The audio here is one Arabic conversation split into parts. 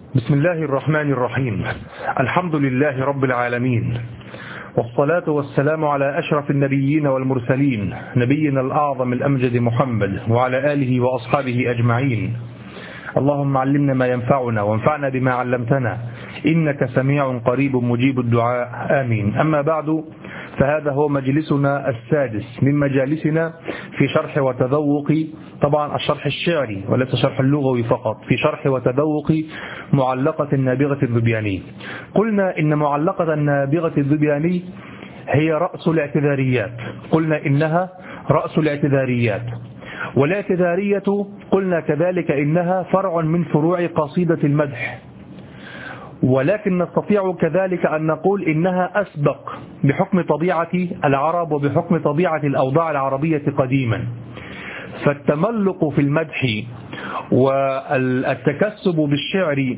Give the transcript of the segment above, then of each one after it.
بسم الله الرحمن الرحيم. الحمد لله رب العالمين، والصلاة والسلام على أشرف النبيين والمرسلين، نبينا الأعظم الأمجد محمد وعلى آله وأصحابه أجمعين. اللهم علمنا ما ينفعنا وانفعنا بما علمتنا، إنك سميع قريب مجيب الدعاء، آمين. أما بعد، فهذا هو مجلسنا السادس من مجالسنا في شرح وتذوق، طبعا الشرح الشعري وليس شرح اللغوي فقط، في شرح وتذوق معلقة النابغة الذبياني. قلنا إن معلقة النابغة الذبياني هي رأس الاعتذاريات، قلنا إنها رأس الاعتذاريات، والاعتذارية قلنا كذلك إنها فرع من فروع قصيدة المدح، ولكن نستطيع كذلك أن نقول إنها أسبق بحكم طبيعة العرب وبحكم طبيعة الأوضاع العربية قديما. فالتملق في المدح والتكسب بالشعر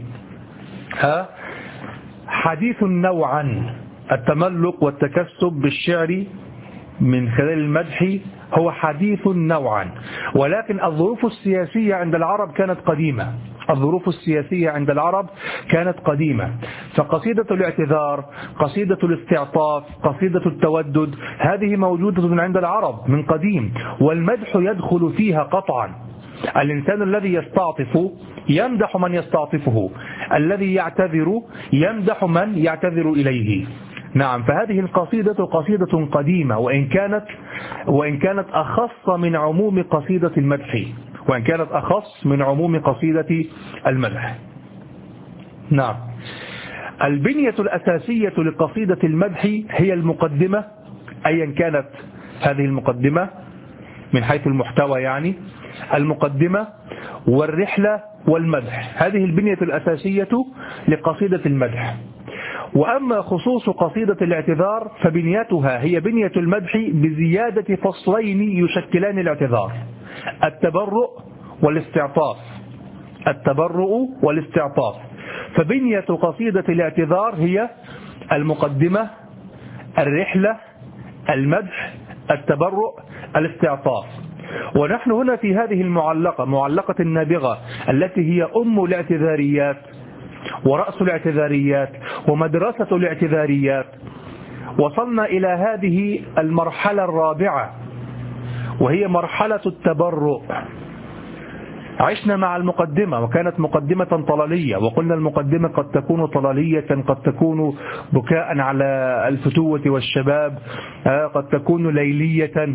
حديث نوعا. التملق والتكسب بالشعر من خلال المدح هو حديث نوعا، ولكن الظروف السياسية عند العرب كانت قديمة. الظروف السياسية عند العرب كانت قديمة، فقصيدة الاعتذار، قصيدة الاستعطاف، قصيدة التودد، هذه موجودة عند العرب من قديم، والمدح يدخل فيها قطعا. الإنسان الذي يستعطف يمدح من يستعطفه، الذي يعتذر يمدح من يعتذر إليه. نعم، فهذه القصيدة قصيدة قديمة، وإن كانت أخص من عموم قصيدة المدح، وإن كانت أخص من عموم قصيدة المدح. نعم، البنية الأساسية لقصيدة المدح هي المقدمة، أيا كانت هذه المقدمة من حيث المحتوى، يعني المقدمة والرحلة والمدح، هذه البنية الأساسية لقصيدة المدح. وأما خصوص قصيدة الاعتذار فبنيتها هي بنية المدح بزيادة فصلين يشكلان الاعتذار: التبرؤ والاستعطاف. التبرؤ والاستعطاف. فبنية قصيدة الاعتذار هي المقدمة، الرحلة، المدح، التبرؤ، الاستعطاف. ونحن هنا في هذه المعلقة، معلقة النابغة، التي هي أم الاعتذاريات ورأس الاعتذاريات ومدرسة الاعتذاريات، وصلنا إلى هذه المرحلة الرابعة، وهي مرحلة التبرؤ. عشنا مع المقدمة، وكانت مقدمة طلالية، وقلنا المقدمة قد تكون طلالية، قد تكون بكاء على الفتوة والشباب، قد تكون ليلية،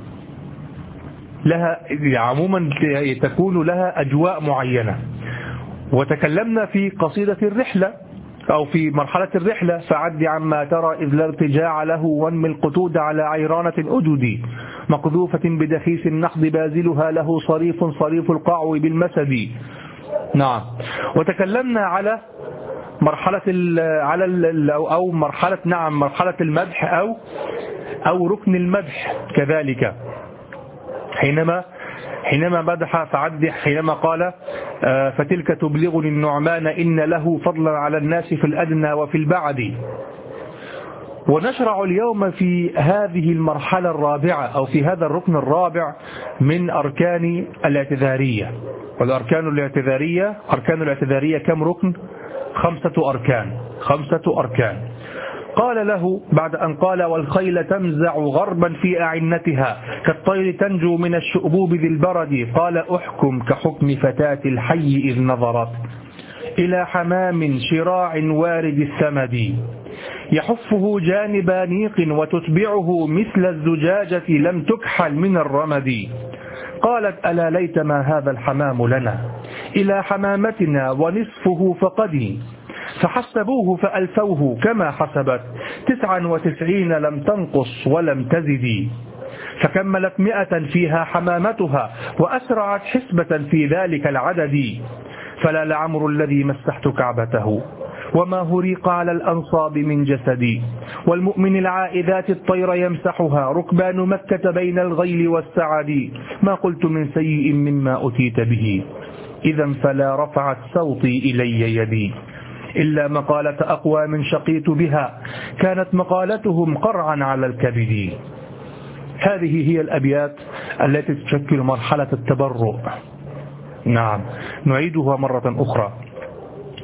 لها عموما تكون لها أجواء معينة. وتكلمنا في قصيدة الرحلة أو في مرحلة الرحلة: فعد عما ترى إذ لا ارتجاع له، وانم القتود على عيرانة أجدي، مقذوفة بدخيس النحض بازلها له صريف صريف القعو بالمسد. نعم، وتكلمنا على مرحلة مرحلة المدح أو ركن المدح كذلك، حينما مدح فعد، حينما قال: فتلك تبلغني النعمان إن له فضلا على الناس في الأدنى وفي البعد. ونشرع اليوم في هذه المرحلة الرابعة أو في هذا الركن الرابع من أركان الاعتذارية. والأركان الاعتذارية كم ركن؟ 5 أركان. 5 أركان. قال له بعد أن قال: والخيل تمزع غربا في أعنتها كالطير تنجو من الشؤبوب ذي البرد، قال: أحكم كحكم فتاة الحي إذ نظرت إلى حمام شراع وارد الثمد، يحفه جانب نيق وتتبعه مثل الزجاجة لم تكحل من الرمد. قالت: ألا ليتما هذا الحمام لنا إلى حمامتنا ونصفه فقدي، فحسبوه فألفوه كما حسبت 99 لم تنقص ولم تزد، فكملت 100 فيها حمامتها وأسرعت حسبة في ذلك العدد، فلا لعمر الذي مسحت كعبته وما هريق على الأنصاب من جسدي، والمؤمن العائذات الطير يمسحها ركبان مكة بين الغيل والسعد، ما قلت من سيء مما أتيت به إذا فلا رفعت صوتي إلي يدي، إلا مقالة أقوام شقيت بها كانت مقالتهم قرعا على الكبد. هذه هي الأبيات التي تشكل مرحلة التبرؤ. نعم، نعيدها مرة أخرى: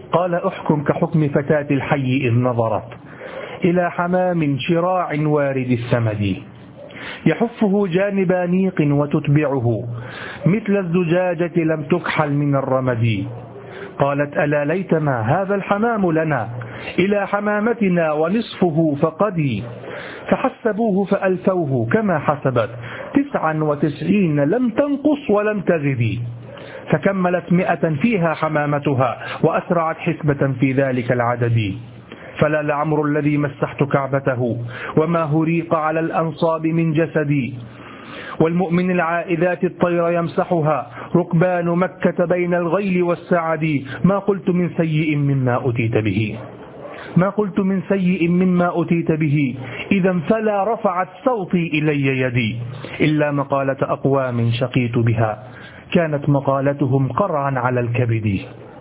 قال أحكم كحكم فتاة الحي إذ نظرت إلى حمام شراع وارد الثمد يحفه جانب نيق وتتبعه مثل الزجاجة لم تكحل من الرمد قالت ألا ليتما هذا الحمام لنا إلى حمامتنا ونصفه فقدي فحسبوه فألفوه كما حسبت 99 لم تنقص ولم تزد فكملت 100 فيها حمامتها وأسرعت حسبة في ذلك العدد فلا لعمر الذي مسحت كعبته وما هريق على الأنصاب من جسدي والمؤمن العائذات الطير يمسحها ركبان مكة بين الغيل والسعد ما قلت من سيء مما أتيت به ما قلت من سيء مما أتيت به إذا فلا رفعت صوتي إلي يدي إلا مقالة أقوام شقيت بها كانت مقالتهم قرعا على الكبد.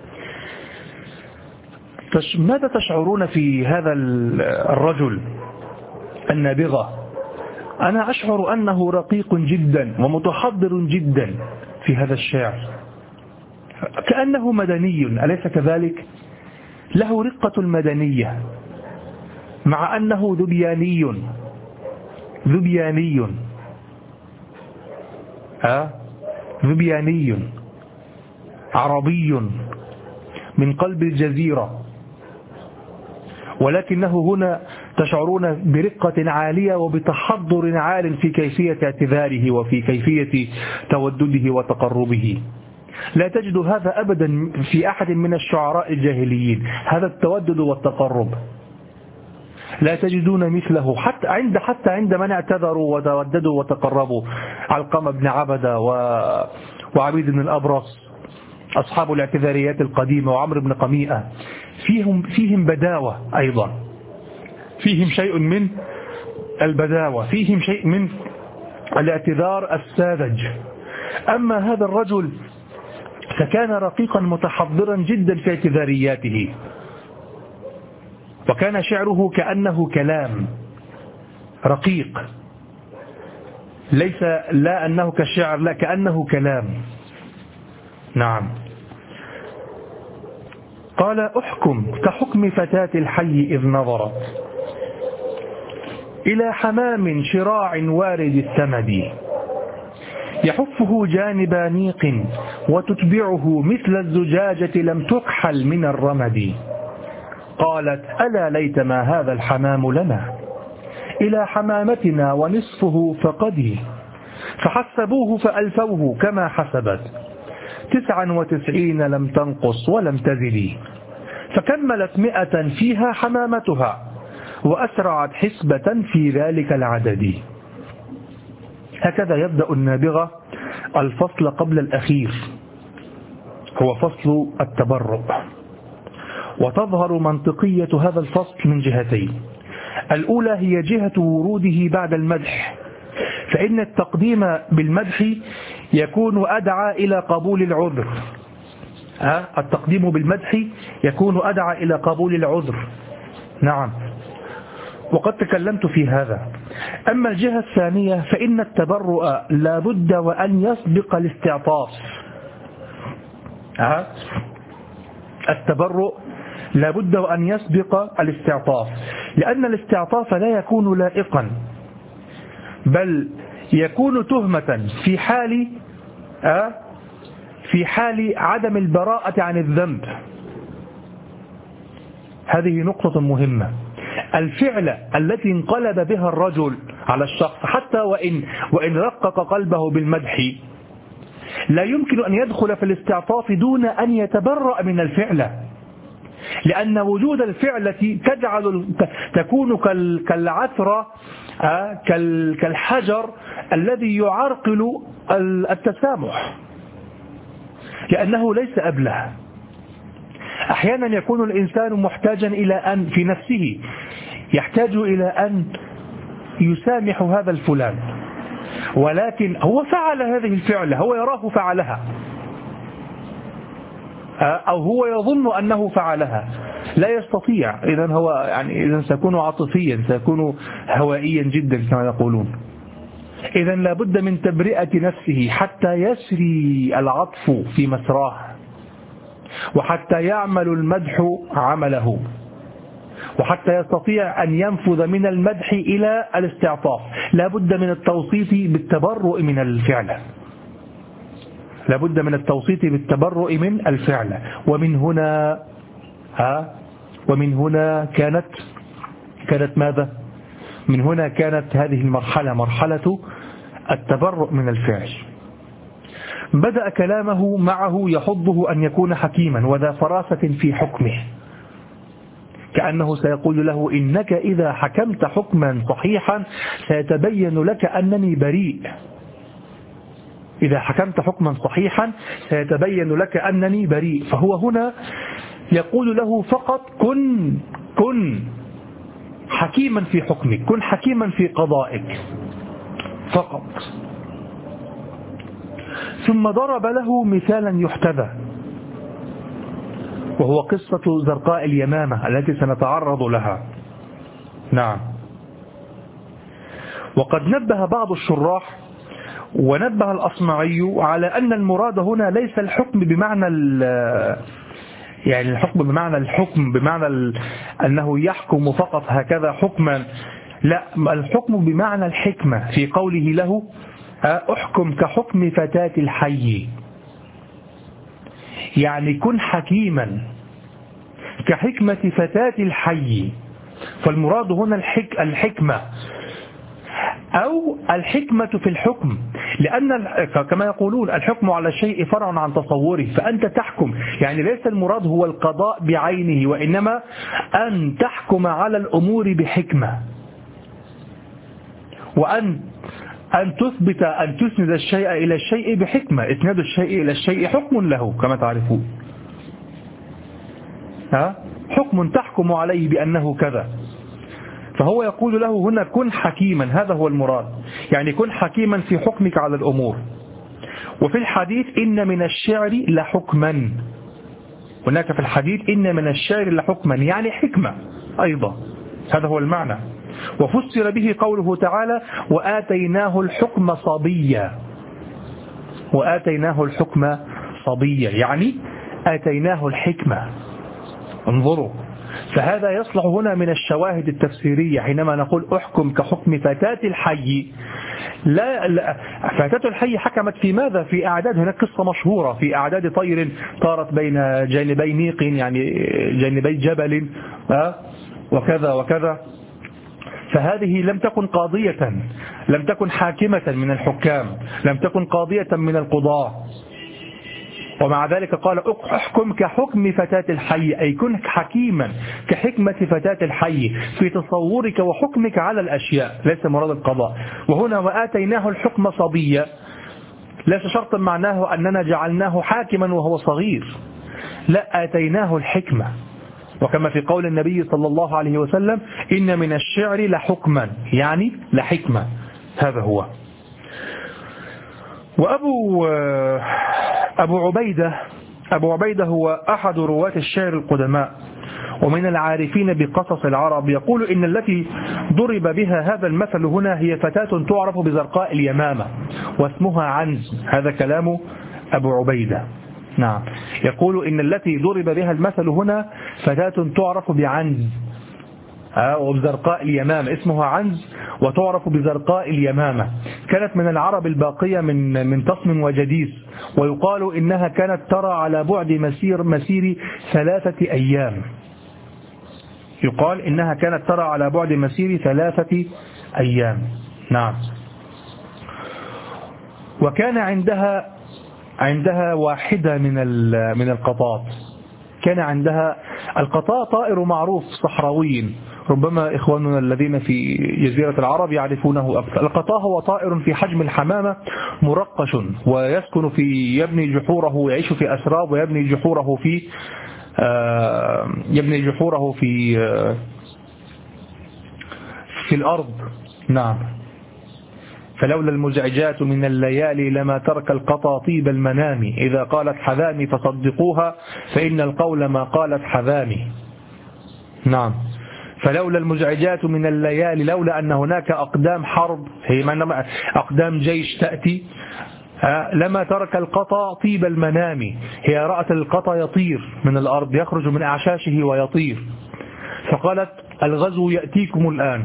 ماذا تشعرون في هذا الرجل النابغة؟ أنا أشعر أنه رقيق جدا ومتحضر جدا في هذا الشعر، كأنه مدني، أليس كذلك؟ له رقة المدنية مع أنه ذبياني عربي من قلب الجزيرة، ولكنه هنا تشعرون برقة عالية وبتحضر عال في كيفية اعتذاره وفي كيفية تودده وتقربه. لا تجد هذا أبدا في أحد من الشعراء الجاهليين، هذا التودد والتقرب لا تجدون مثله حتى عند من اعتذروا وتوددوا وتقربوا، علقمة بن عبدة وعبيد بن الأبرص أصحاب الاعتذاريات القديمة وعمرو بن قميئة، فيهم بداوة، أيضا فيهم شيء من البداوة، فيهم شيء من الاعتذار الساذج. أما هذا الرجل فكان رقيقا متحضرا جدا في اعتذارياته، وكان شعره كأنه كلام رقيق، ليس لا أنه كالشعر، لا كأنه كلام. نعم. قال أحكم كحكم فتاة الحي إذ نظرت إلى حمام شراع وارد الثمد يحفه جانب نيق وتتبعه مثل الزجاجة لم تكحل من الرمد قالت ألا ليتما هذا الحمام لنا إلى حمامتنا ونصفه فقدي فحسبوه فألفوه كما حسبت 99 لم تنقص ولم تزد فكملت 100 فيها حمامتها وأسرعت حسبة في ذلك العدد. هكذا يبدأ النابغة الفصل قبل الأخير، هو فصل التبرؤ، وتظهر منطقية هذا الفصل من جهتين. الأولى هي جهة وروده بعد المدح، فإن التقديم بالمدح يكون أدعى إلى قبول العذر، التقديم بالمدح يكون أدعى إلى قبول العذر. نعم، وقد تكلمت في هذا. أما الجهة الثانية فإن التبرؤ لا بد وأن يسبق الاستعطاف. التبرؤ لا بد وأن يسبق الاستعطاف، لأن الاستعطاف لا يكون لائقا، بل يكون تهمة في حال عدم البراءة عن الذنب. هذه نقطة مهمة. الفعل التي انقلب بها الرجل على الشخص حتى وإن رقق قلبه بالمدح لا يمكن أن يدخل في الاستعطاف دون أن يتبرأ من الفعل، لأن وجود الفعلة تكون كالعثرة كالحجر الذي يعرقل التسامح، لأنه ليس أبله. أحيانا يكون الإنسان محتاجا إلى أن في نفسه يحتاج إلى أن يسامح هذا الفلان، ولكن هو فعل هذه الفعلة، هو يراه فعلها أو هو يظن أنه فعلها، لا يستطيع. إذن سيكون عاطفيا، سيكون هوائيا جدا كما يقولون. إذن لابد من تبرئة نفسه حتى يسري العطف في مسراه. وحتى يعمل المدح عمله، وحتى يستطيع أن ينفذ من المدح إلى الاستعطاف لا بد من التوصيف بالتبرؤ من الفعل، لا بد من التوصيف بالتبرؤ من الفعل. ومن هنا كانت ماذا؟ من هنا كانت هذه المرحلة مرحلة التبرؤ من الفعل. بدأ كلامه معه يحضه أن يكون حكيما وذا فراسة في حكمه، كأنه سيقول له إنك إذا حكمت حكما صحيحا سيتبين لك أنني بريء، إذا حكمت حكما صحيحا سيتبين لك أنني بريء. فهو هنا يقول له فقط كن حكيما في حكمك، كن حكيما في قضائك فقط. ثم ضرب له مثالا يحتذى، وهو قصة زرقاء اليمامة التي سنتعرض لها. نعم. وقد نبه بعض الشراح ونبه الأصمعي على أن المراد هنا ليس الحكم بمعنى يعني الحكم بمعنى الحكم بمعنى أنه يحكم فقط هكذا حكما، لا، الحكم بمعنى الحكمة في قوله له أحكم كحكم فتاة الحي، يعني كن حكيما كحكمة فتاة الحي. فالمراد هنا الحكمة أو الحكمة في الحكم، لأن كما يقولون الحكم على الشيء فرع عن تصوره، فأنت تحكم، يعني ليس المراد هو القضاء بعينه، وإنما أن تحكم على الأمور بحكمة، وأن تثبت أن تسند الشيء إلى الشيء بحكمة. إسناد الشيء إلى الشيء حكم له كما تعرفون، حكم تحكم عليه بأنه كذا. فهو يقول له هنا كن حكيما، هذا هو المراد، يعني كن حكيما في حكمك على الأمور. وفي الحديث إن من الشعر لحكما، هناك في الحديث إن من الشعر لحكما يعني حكمة أيضا، هذا هو المعنى. وفسر به قوله تعالى وآتيناه الحكم صبيا، وآتيناه الحكم صبيا يعني آتيناه الحكمة. انظروا، فهذا يصلح هنا من الشواهد التفسيرية حينما نقول أحكم كحكم فتاة الحي. لا فتاة الحي حكمت في ماذا؟ في أعداد، هناك قصة مشهورة في أعداد طير طارت بين جانبي نيق، يعني جانبي جبل وكذا وكذا. فهذه لم تكن قاضية، لم تكن حاكمة من الحكام، لم تكن قاضية من القضاة، ومع ذلك قال احكم كحكم فتاة الحي، أي كن حكيما كحكمة فتاة الحي في تصورك وحكمك على الأشياء، ليس مراد القضاء. وهنا وآتيناه الحكم صبيا ليس شرطا معناه أننا جعلناه حاكما وهو صغير، لا، آتيناه الحكمة. وكما في قول النبي صلى الله عليه وسلم إن من الشعر لحكما يعني لحكمة، هذا هو. أبو عبيدة هو أحد رواة الشعر القدماء ومن العارفين بقصص العرب، يقول إن التي ضرب بها هذا المثل هنا هي فتاة تعرف بزرقاء اليمامة واسمها عنز، هذا كلام أبو عبيدة. نعم، يقول إن التي ضرب بها المثل هنا فتاة تعرف بعنز وبزرقاء اليمامة، اسمها عنز وتعرف بزرقاء اليمامة، كانت من العرب الباقية من تصم وجديس، ويقال إنها كانت ترى على بعد مسير 3 أيام، يقال إنها كانت ترى على بعد مسير 3 أيام. نعم. وكان عندها واحدة من القطاط، كان عندها القطاع طائر معروف صحراوي، ربما إخواننا الذين في جزيرة العرب يعرفونه أكثر. القطاع هو طائر في حجم الحمامة مرقش، ويسكن يبني جحوره ويعيش في أسراب، ويبني جحوره في الأرض. نعم. فلولا المزعجات من الليالي لما ترك القطاطيب المنام، إذا قالت حذامي فصدقوها فإن القول ما قالت حذامي. نعم. فلولا المزعجات من الليالي، لولا أن هناك أقدام حرب، هي أقدام جيش تأتي، لما ترك القطا طيب المنام، هي رأت القطا يطير من الأرض، يخرج من أعشاشه ويطير، فقالت الغزو يأتيكم الآن.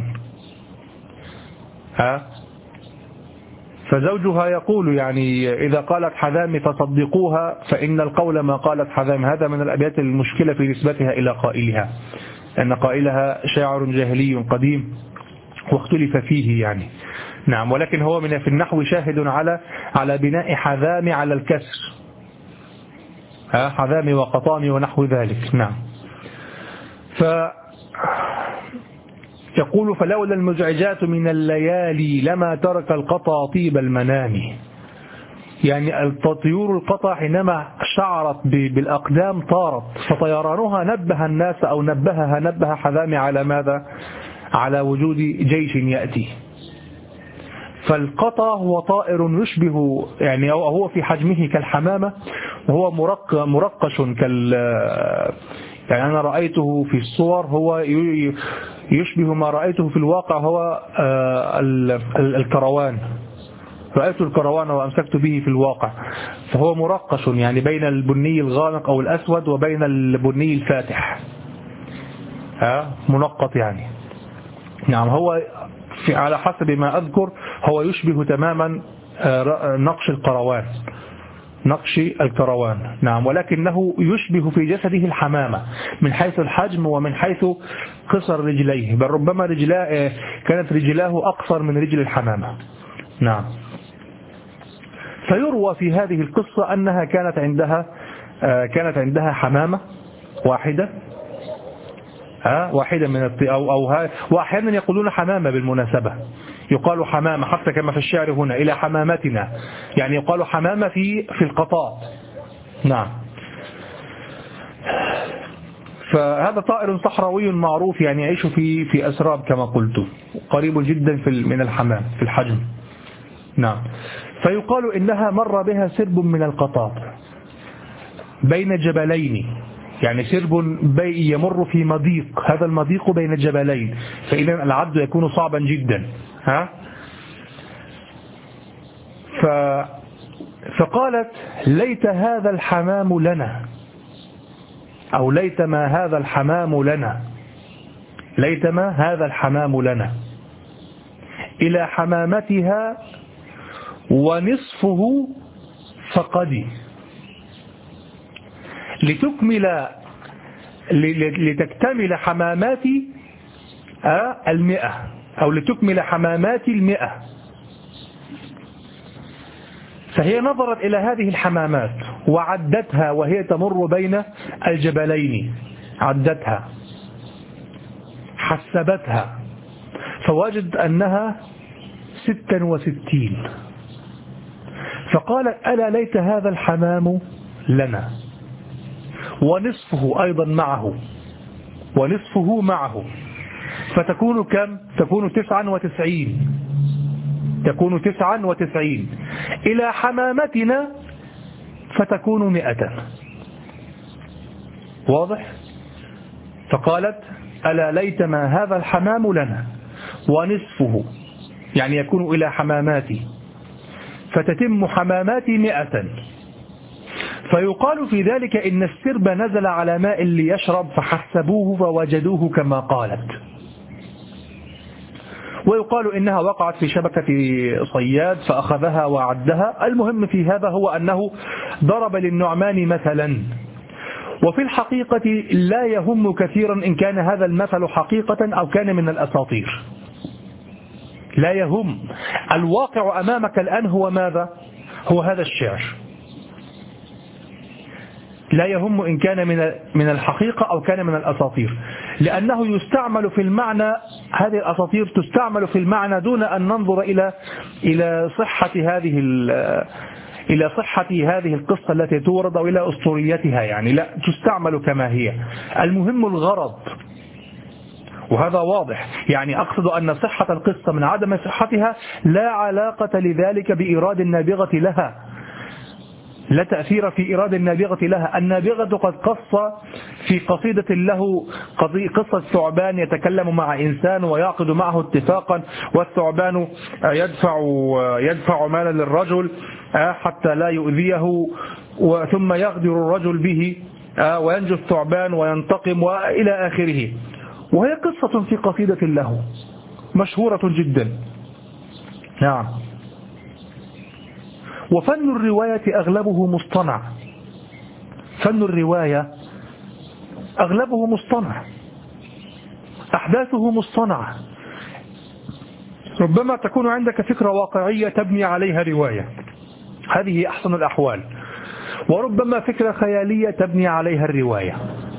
فزوجها يقول يعني إذا قالت حذام فصدقوها فإن القول ما قالت حذام. هذا من الأبيات المشكلة في نسبتها إلى قائلها، أن قائلها شاعر جاهلي قديم واختلف فيه يعني. نعم، ولكن هو في النحو شاهد على بناء حذام على الكسر، حذام وقطام ونحو ذلك. نعم. يقول فلولا المزعجات من الليالي لما ترك القطا طيب المنام. يعني طيور القطا حينما شعرت بالأقدام طارت، فطيرانها نبه الناس أو نبه حذام على ماذا؟ على وجود جيش يأتي. فالقطا هو طائر يشبه يعني هو في حجمه كالحمامة، وهو مرقش يعني أنا رأيته في الصور هو يشبه ما رأيته في الواقع، هو الكروان. رأيت الكروان وأمسكت به في الواقع، فهو مرقش يعني بين البني الغامق أو الأسود وبين البني الفاتح، منقط يعني. نعم، هو على حسب ما أذكر هو يشبه تماما نقش الكروان. نعم، ولكنه يشبه في جسده الحمامة من حيث الحجم ومن حيث قصر رجليه، بل ربما كانت رجلاه أقصر من رجل الحمامة. نعم. فيروى في هذه القصة أنها كانت عندها حمامة واحدة من وأحيانا يقولون حمامة بالمناسبة، يقال حمامة حتى كما في الشعر هنا إلى حمامتنا، يعني يقال حمامة في القطاع. نعم. فهذا طائر صحراوي معروف يعني يعيش في أسراب كما قلت، قريب جدا من الحمام في الحجم. نعم. فيقال إنها مر بها سرب من القطاط بين جبلين، يعني سرب يمر في مضيق، هذا المضيق بين جبلين، فإذا العد يكون صعبا جدا. فقالت ليت هذا الحمام لنا، أو ليتما هذا الحمام لنا، ليتما هذا الحمام لنا، إلى حمامتها ونصفه فقدي، لتكتمل حماماتي 100، أو لتكمل حماماتي 100. فهي نظرت إلى هذه الحمامات وعدتها وهي تمر بين الجبلين، عدتها حسبتها فوجد أنها 66. فقالت ألا ليت هذا الحمام لنا ونصفه أيضا معه، ونصفه معه، فتكون كم؟ تكون 99. تكون 99 إلى حمامتنا فتكون 100. واضح؟ فقالت ألا ليتما هذا الحمام لنا ونصفه، يعني يكون إلى حماماتي، فتتم حماماتي 100. فيقال في ذلك إن السرب نزل على ماء ليشرب فحسبوه فوجدوه كما قالت. ويقال إنها وقعت في شبكة صياد فأخذها وعدها. المهم في هذا هو أنه ضرب للنعمان مثلا، وفي الحقيقة لا يهم كثيرا إن كان هذا المثل حقيقة أو كان من الأساطير، لا يهم. الواقع أمامك الآن هو ماذا؟ هو هذا الشعر. لا يهم إن كان من الحقيقة أو كان من الأساطير، لأنه يستعمل في المعنى، هذه الأساطير تستعمل في المعنى دون أن ننظر إلى صحة هذه القصة التي تورد أو إلى أسطوريتها، يعني لا، تستعمل كما هي. المهم الغرض، وهذا واضح. يعني أقصد أن صحة القصة من عدم صحتها لا علاقة لذلك بإيراد النابغة لها، لا تأثير في إيراد النابغة لها. النابغة قد قص في قصيدة له قصة ثعبان يتكلم مع إنسان ويعقد معه اتفاقا، والثعبان يدفع مالا للرجل حتى لا يؤذيه، ثم يغدر الرجل به وينجو الثعبان وينتقم وإلى آخره. وهي قصة في قصيدة له مشهورة جدا. نعم. وفن الرواية أغلبه مصطنع، فن الرواية أغلبه مصطنع، أحداثه مصطنعة. ربما تكون عندك فكرة واقعية تبني عليها رواية، هذه أحسن الأحوال، وربما فكرة خيالية تبني عليها الرواية.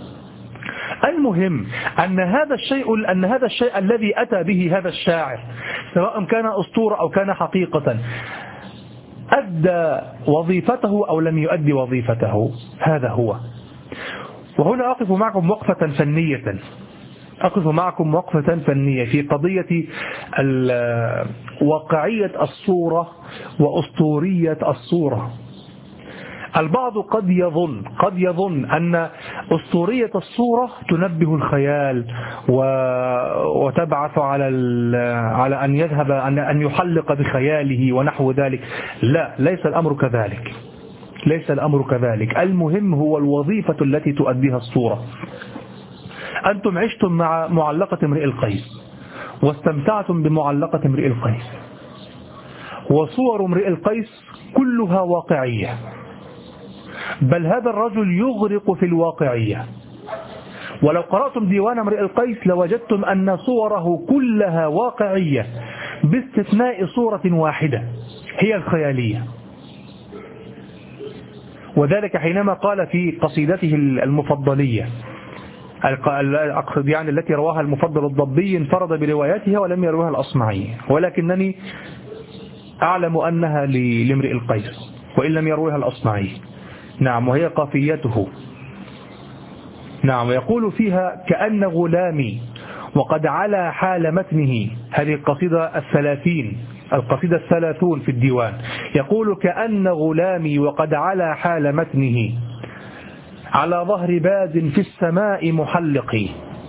المهم أن هذا الشيء الذي أتى به هذا الشاعر، سواء كان أسطورة أو كان حقيقة، أدى وظيفته أو لم يؤدي وظيفته، هذا هو. وهنا أقف معكم وقفة فنية في قضية واقعية الصورة وأسطورية الصورة. البعض قد يظن أن أسطورية الصورة تنبه الخيال وتبعث على أن يذهب أن يحلق بخياله ونحو ذلك. لا، ليس الأمر كذلك. المهم هو الوظيفة التي تؤديها الصورة. أنتم عشتم مع معلقة امرئ القيس واستمتعتم بمعلقة امرئ القيس، وصور امرئ القيس كلها واقعية، بل هذا الرجل يغرق في الواقعية. ولو قرأتم ديوان امرئ القيس لوجدتم أن صوره كلها واقعية باستثناء صورة واحدة هي الخيالية. وذلك حينما قال في قصيدته المفضلية، أقصد يعني التي رواها المفضل الضبي، انفرد برواياتها ولم يروها الأصمعي، ولكنني أعلم أنها لامرئ القيس وإن لم يروها الأصمعي. نعم، وهي قافيته. نعم، ويقول فيها: كأن غلامي وقد علا حال متنه. هذه القصيدة القصيدة 30 في الديوان. يقول: كأن غلامي وقد علا حال متنه على ظهر باز في السماء محلق.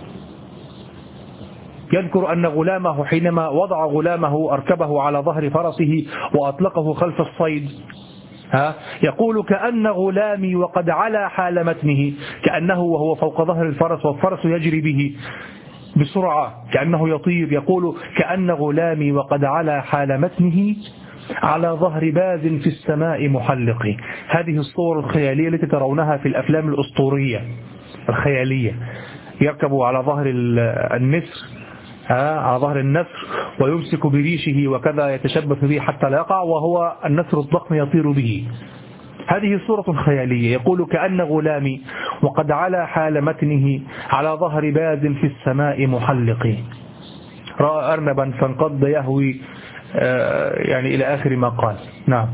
يذكر أن غلامه حينما وضع غلامه أركبه على ظهر فرسه وأطلقه خلف الصيد، يقول: كأن غلامي وقد علا حال متنه، كأنه وهو فوق ظهر الفرس والفرس يجري به بسرعة كأنه يطير. يقول: كأن غلامي وقد علا حال متنه على ظهر باز في السماء محلق. هذه الصور الخيالية التي ترونها في الأفلام الأسطورية الخيالية، يركب على ظهر النسر، على ظهر النسر، ويمسك بريشه وكذا يتشبث به حتى لا يقع، وهو النسر الضخم يطير به. هذه صورة خيالية. يقول: كأن غلامي وقد علا حال متنه على ظهر باز في السماء محلق، رأى أرنبا فانقض يهوي، يعني إلى آخر ما قال. نعم.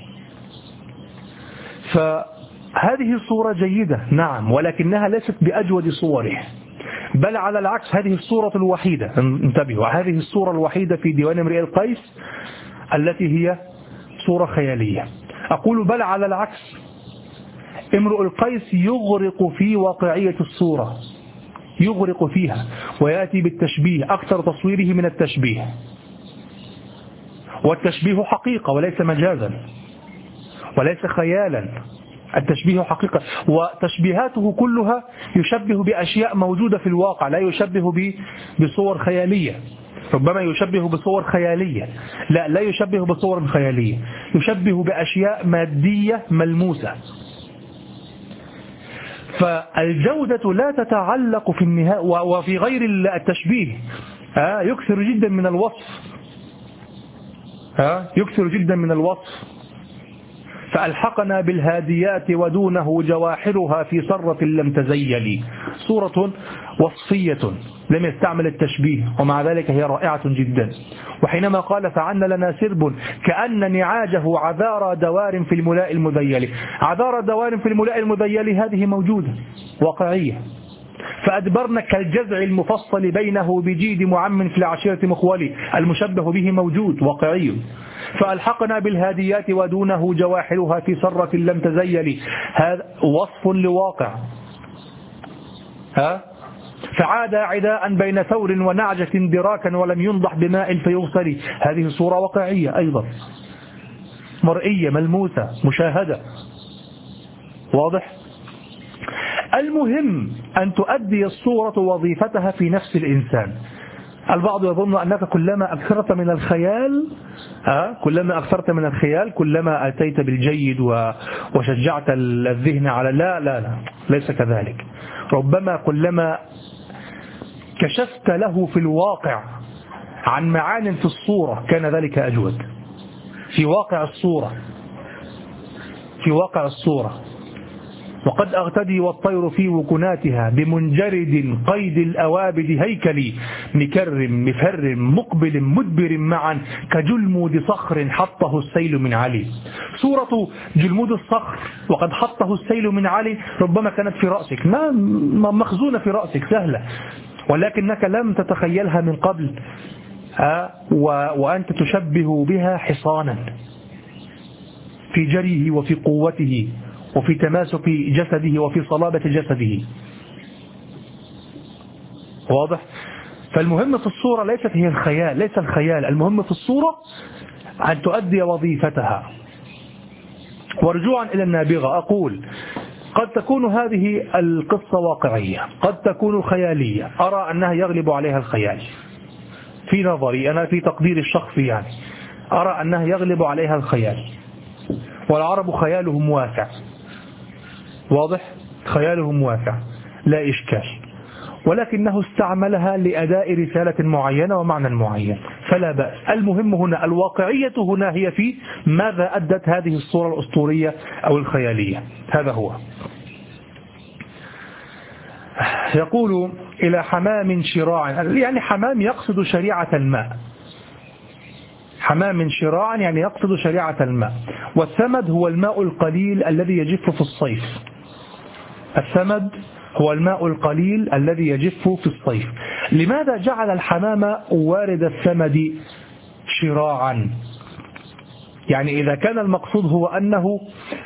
فهذه الصورة جيدة، نعم، ولكنها ليست بأجود صوره، بل على العكس هذه الصورة الوحيدة، انتبهوا، هذه الصورة الوحيدة في ديوان امرئ القيس التي هي صورة خيالية. أقول بل على العكس، امرؤ القيس يغرق في واقعية الصورة، يغرق فيها، ويأتي بالتشبيه، أكثر تصويره من التشبيه، والتشبيه حقيقة وليس مجازا وليس خيالا، التشبيه حقيقة. وتشبيهاته كلها يشبه بأشياء موجودة في الواقع، لا يشبه بصور خيالية. ربما يشبه بصور خيالية، لا يشبه بصور خيالية، يشبه بأشياء مادية ملموسة. فالجودة لا تتعلق في النهاية. وفي غير التشبيه يكثر جدا من الوصف، يكثر جدا من الوصف. فألحقنا بالهاديات ودونه جواحرها في صرة لم تزيل. صورة وصفية لم يستعمل التشبيه، ومع ذلك هي رائعة جدا. وحينما قال: فعن لنا سرب كأن نعاجه عذارى دوار في الملاء المذيل، عذارى دوار في الملاء المذيل هذه موجودة واقعية. فأدبرنا كالجزع المفصل بينه بجيد معم في العشيرة مخولي، المشبه به موجود واقعي. فألحقنا بالهاديات ودونه جواحرها في صرة لم تزيل، هذا وصف لواقع. فعاد عداء بين ثور ونعجة دراكا ولم ينضح بماء فيغسل. هذه صورة واقعية أيضا، مرئية ملموسة مشاهدة. واضح؟ المهم أن تؤدي الصورة وظيفتها في نفس الإنسان. البعض يظن أنك كلما أكثرت من الخيال كلما أتيت بالجيد وشجعت الذهن على لا ليس كذلك. ربما كلما كشفت له في الواقع عن معان في الصورة كان ذلك أجود في واقع الصورة. وقد أغتدي والطير في وكناتها بمنجرد قيد الأوابد هيكلي مكرم مفر مقبل مدبر معا كجلمود صخر حطه السيل من علي. صورة جلمود الصخر وقد حطه السيل من علي ربما كانت في رأسك، ما مخزونة في رأسك سهلة، ولكنك لم تتخيلها من قبل، وأنت تشبه بها حصانا في جريه وفي قوته وفي تماسك جسده وفي صلابة جسده. واضح؟ فالمهم في الصورة ليس الخيال، المهم في الصورة أن تؤدي وظيفتها. ورجوعا إلى النابغة أقول قد تكون هذه القصة واقعية، قد تكون خيالية، أرى أنها يغلب عليها الخيال في نظري أنا، في تقدير الشخصي يعني أرى أنها يغلب عليها الخيال، والعرب خيالهم واسع. واضح؟ خيالهم واسع لا إشكال، ولكنه استعملها لأداء رسالة معينة ومعنى معين فلا بأس. المهم هنا الواقعية، هنا هي في ماذا أدت هذه الصورة الأسطورية أو الخيالية. هذا هو. يقول إلى حمام شراع، يعني حمام يقصد شريعة الماء، حمام شراعا يعني يقصد شريعة الماء. والثمد هو الماء القليل الذي يجف في الصيف. الثمد هو الماء القليل الذي يجف في الصيف. لماذا جعل الحمام وارد الثمد شراعا؟ يعني إذا كان المقصود هو أنه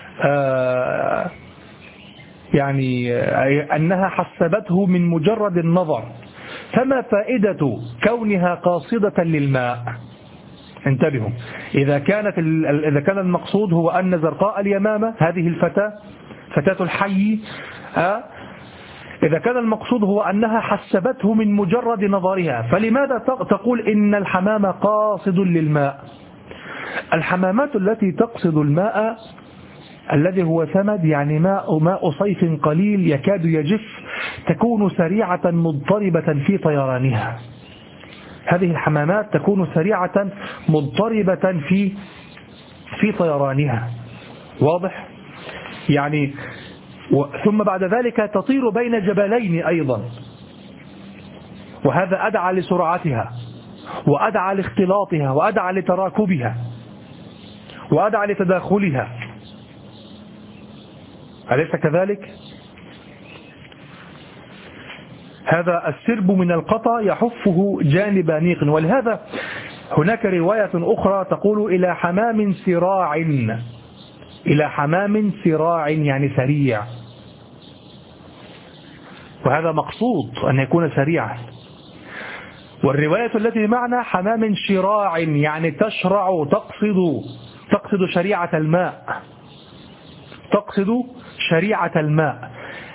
يعني أنها حسبته من مجرد النظر، فما فائدة كونها قاصدة للماء؟ انتبهوا، إذا كان المقصود هو أن زرقاء اليمامة هذه فتاة الحي، إذا كان المقصود هو أنها حسبته من مجرد نظرها، فلماذا تقول إن الحمام قاصد للماء؟ الحمامات التي تقصد الماء الذي هو ثمد، يعني ماء صيف قليل يكاد يجف، تكون سريعة مضطربة في طيرانها. هذه الحمامات تكون سريعة مضطربة في طيرانها. واضح؟ يعني ثم بعد ذلك تطير بين جبلين أيضا، وهذا أدعى لسرعتها وأدعى لاختلاطها وأدعى لتراكبها وأدعى لتداخلها، أليس كذلك؟ هذا السرب من القطا يحفه جانب نيق. ولهذا هناك رواية أخرى تقول إلى حمام سراع، إلى حمام سراع يعني سريع، وهذا مقصود أن يكون سريعا. والرواية التي معنا حمام شراع يعني تشرع، تقصد شريعة الماء، تقصد شريعة الماء.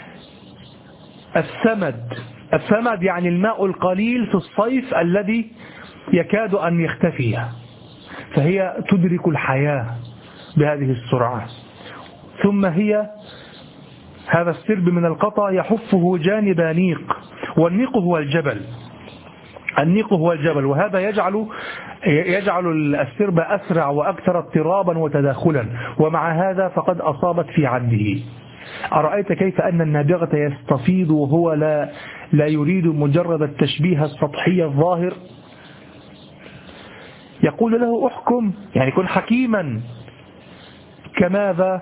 الثمد يعني الماء القليل في الصيف الذي يكاد أن يختفي، فهي تدرك الحياة بهذه السرعة. ثم هذا السرب من القطا يحفه جانب نيق، والنيق هو الجبل، النيق هو الجبل، وهذا يجعل السرب أسرع وأكثر اضطرابا وتداخلا، ومع هذا فقد أصابت في عده. أرأيت كيف أن النابغة يستفيض وهو لا يريد مجرد التشبيه السطحي الظاهر؟ يقول له أحكم، يعني كن حكيما كماذا؟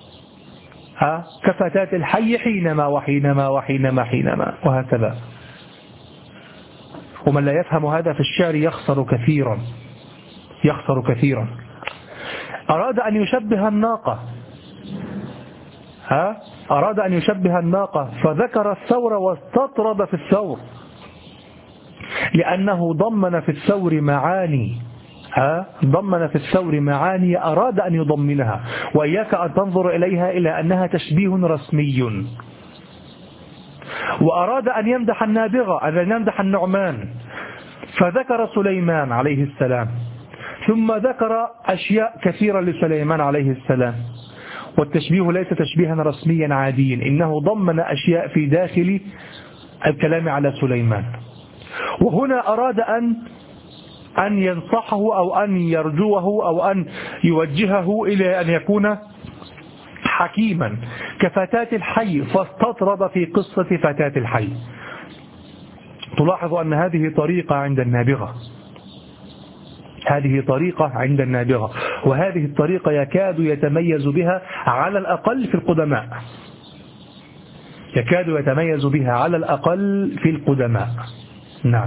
كفتاة الحي حينما وحينما وحينما حينما، وهكذا. ومن لا يفهم هذا في الشعر يخسر كثيرا، يخسر كثيرا. أراد أن يشبه الناقة أراد أن يشبه الناقة فذكر الثور واستطرد في الثور، لأنه ضمن في الثور معاني، ضمن في الثور معاني أراد أن يضمنها، وإياك أن تنظر إليها إلى أنها تشبيه رسمي. وأراد أن يمدح النابغة، أن يمدح النعمان، فذكر سليمان عليه السلام، ثم ذكر أشياء كثيرة لسليمان عليه السلام. والتشبيه ليس تشبيها رسميا عاديا، إنه ضمن أشياء في داخل الكلام على سليمان. وهنا أراد أن ينصحه أو أن يرجوه أو أن يوجهه إلى أن يكون حكيما كفتاة الحي، فاستطرد في قصة فتاة الحي. تلاحظ أن هذه طريقة عند النابغة، هذه طريقة عند النابغة، وهذه الطريقة يكاد يتميز بها على الأقل في القدماء، يكاد يتميز بها على الأقل في القدماء. نعم.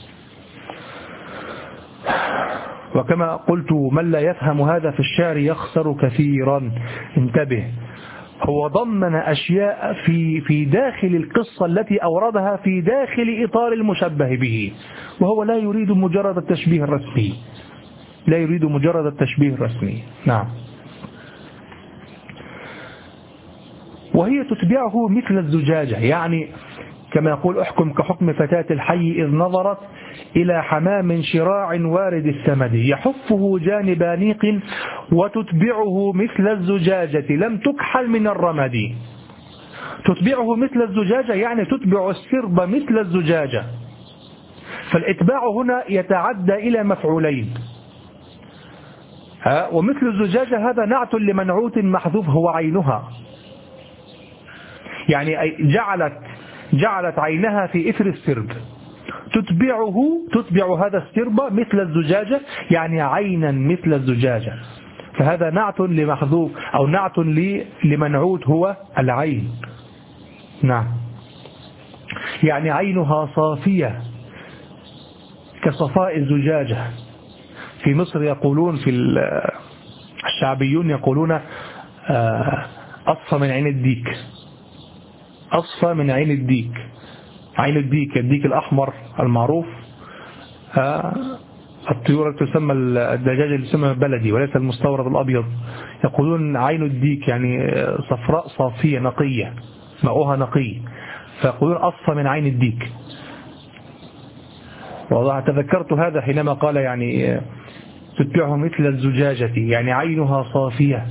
وكما قلت من لا يفهم هذا في الشعر يخسر كثيرا. انتبه، هو ضمن أشياء في داخل القصة التي أوردها في داخل إطار المشبه به، وهو لا يريد مجرد التشبيه الرسمي، لا يريد مجرد التشبيه الرسمي. نعم. وهي تتبعه مثل الزجاجة، يعني كما يقول احكم كحكم فتاة الحي إذ نظرت إلى حمام شراع وارد السمد يحفه جانب نيق وتتبعه مثل الزجاجة لم تكحل من الرمد. تتبعه مثل الزجاجة يعني تتبع السرب مثل الزجاجة، فالإتباع هنا يتعدى إلى مفعولين. ومثل الزجاجة هذا نعت لمنعوت محذوف هو عينها، يعني جعلت عينها في إثر السرب، تتبع هذا السرب مثل الزجاجة يعني عينا مثل الزجاجة، فهذا نعت لمحذوف أو نعت لمنعوت هو العين. نعم، يعني عينها صافية كصفاء الزجاجة. في مصر يقولون، في الشعبيون يقولون أصفى من عين الديك، أصفى من عين الديك. عين الديك، الديك الأحمر المعروف، الطيور تسمى الدجاجة اللي تسمى بلدي وليس المستورد الأبيض، يقولون عين الديك يعني صفراء صافية نقية، ماؤها نقي، فيقولون أصفى من عين الديك. والله تذكرت هذا حينما قال يعني تتبعه مثل الزجاجة، يعني عينها صافية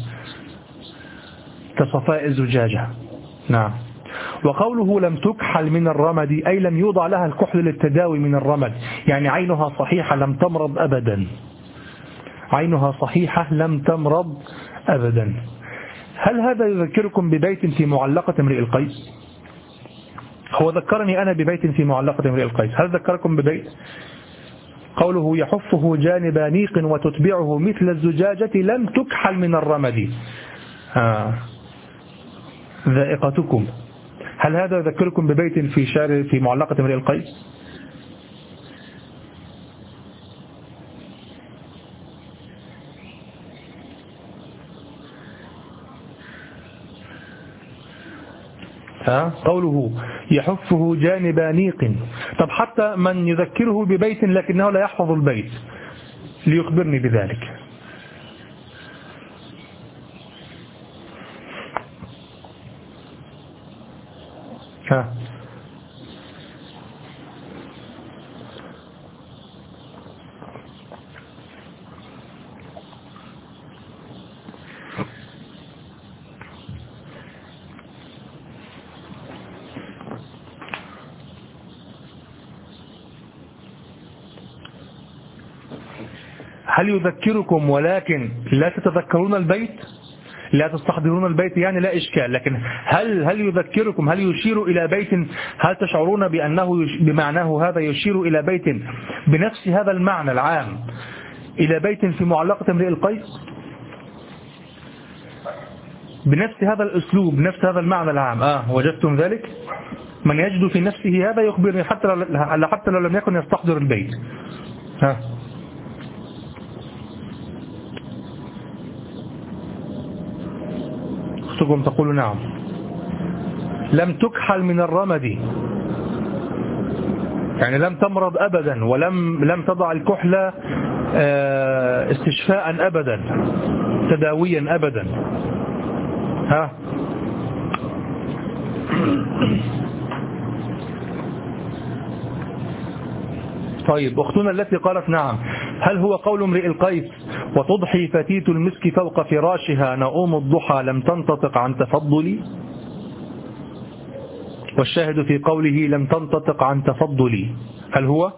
كصفاء الزجاجة. نعم. وقوله لم تكحل من الرمد أي لم يوضع لها الكحل للتداوي من الرمد، يعني عينها صحيحة لم تمرض أبدا، عينها صحيحة لم تمرض أبدا. هل هذا يذكركم ببيت في معلقة امرئ القيس؟ هو ذكرني أنا ببيت في معلقة امرئ القيس، هل ذكركم ببيت؟ قوله يحفه جانب نيق وتتبعه مثل الزجاجة لم تكحل من الرمد ذائقتكم، هل هذا يذكركم ببيت في شعر في معلقة امرئ القيس؟ قوله يحفه جانب نيق، طب حتى من يذكره ببيت لكنه لا يحفظ البيت ليخبرني بذلك. هل يذكركم ولكن لا تتذكرون البيت، لا تستحضرون البيت، يعني لا إشكال، لكن هل يذكركم، هل يشير إلى بيت، هل تشعرون بأنه بمعناه هذا يشير إلى بيت بنفس هذا المعنى العام، إلى بيت في معلقة امرئ القيس بنفس هذا الأسلوب، بنفس هذا المعنى العام؟ وجدتم ذلك؟ من يجد في نفسه هذا يخبرني حتى لو لم يكن يستحضر البيت. أختكم تقول نعم. لم تكحل من الرمد، يعني لم تمرض أبدا، ولم تضع الكحل استشفاء أبدا، تداويا أبدا. ها طيب، أختنا التي قالت نعم، هل هو قول امرئ القيس وتضحي فتيت المسك فوق فراشها نؤوم الضحى لم تنتطق عن تفضلي، والشاهد في قوله لم تنتطق عن تفضلي، هل هو؟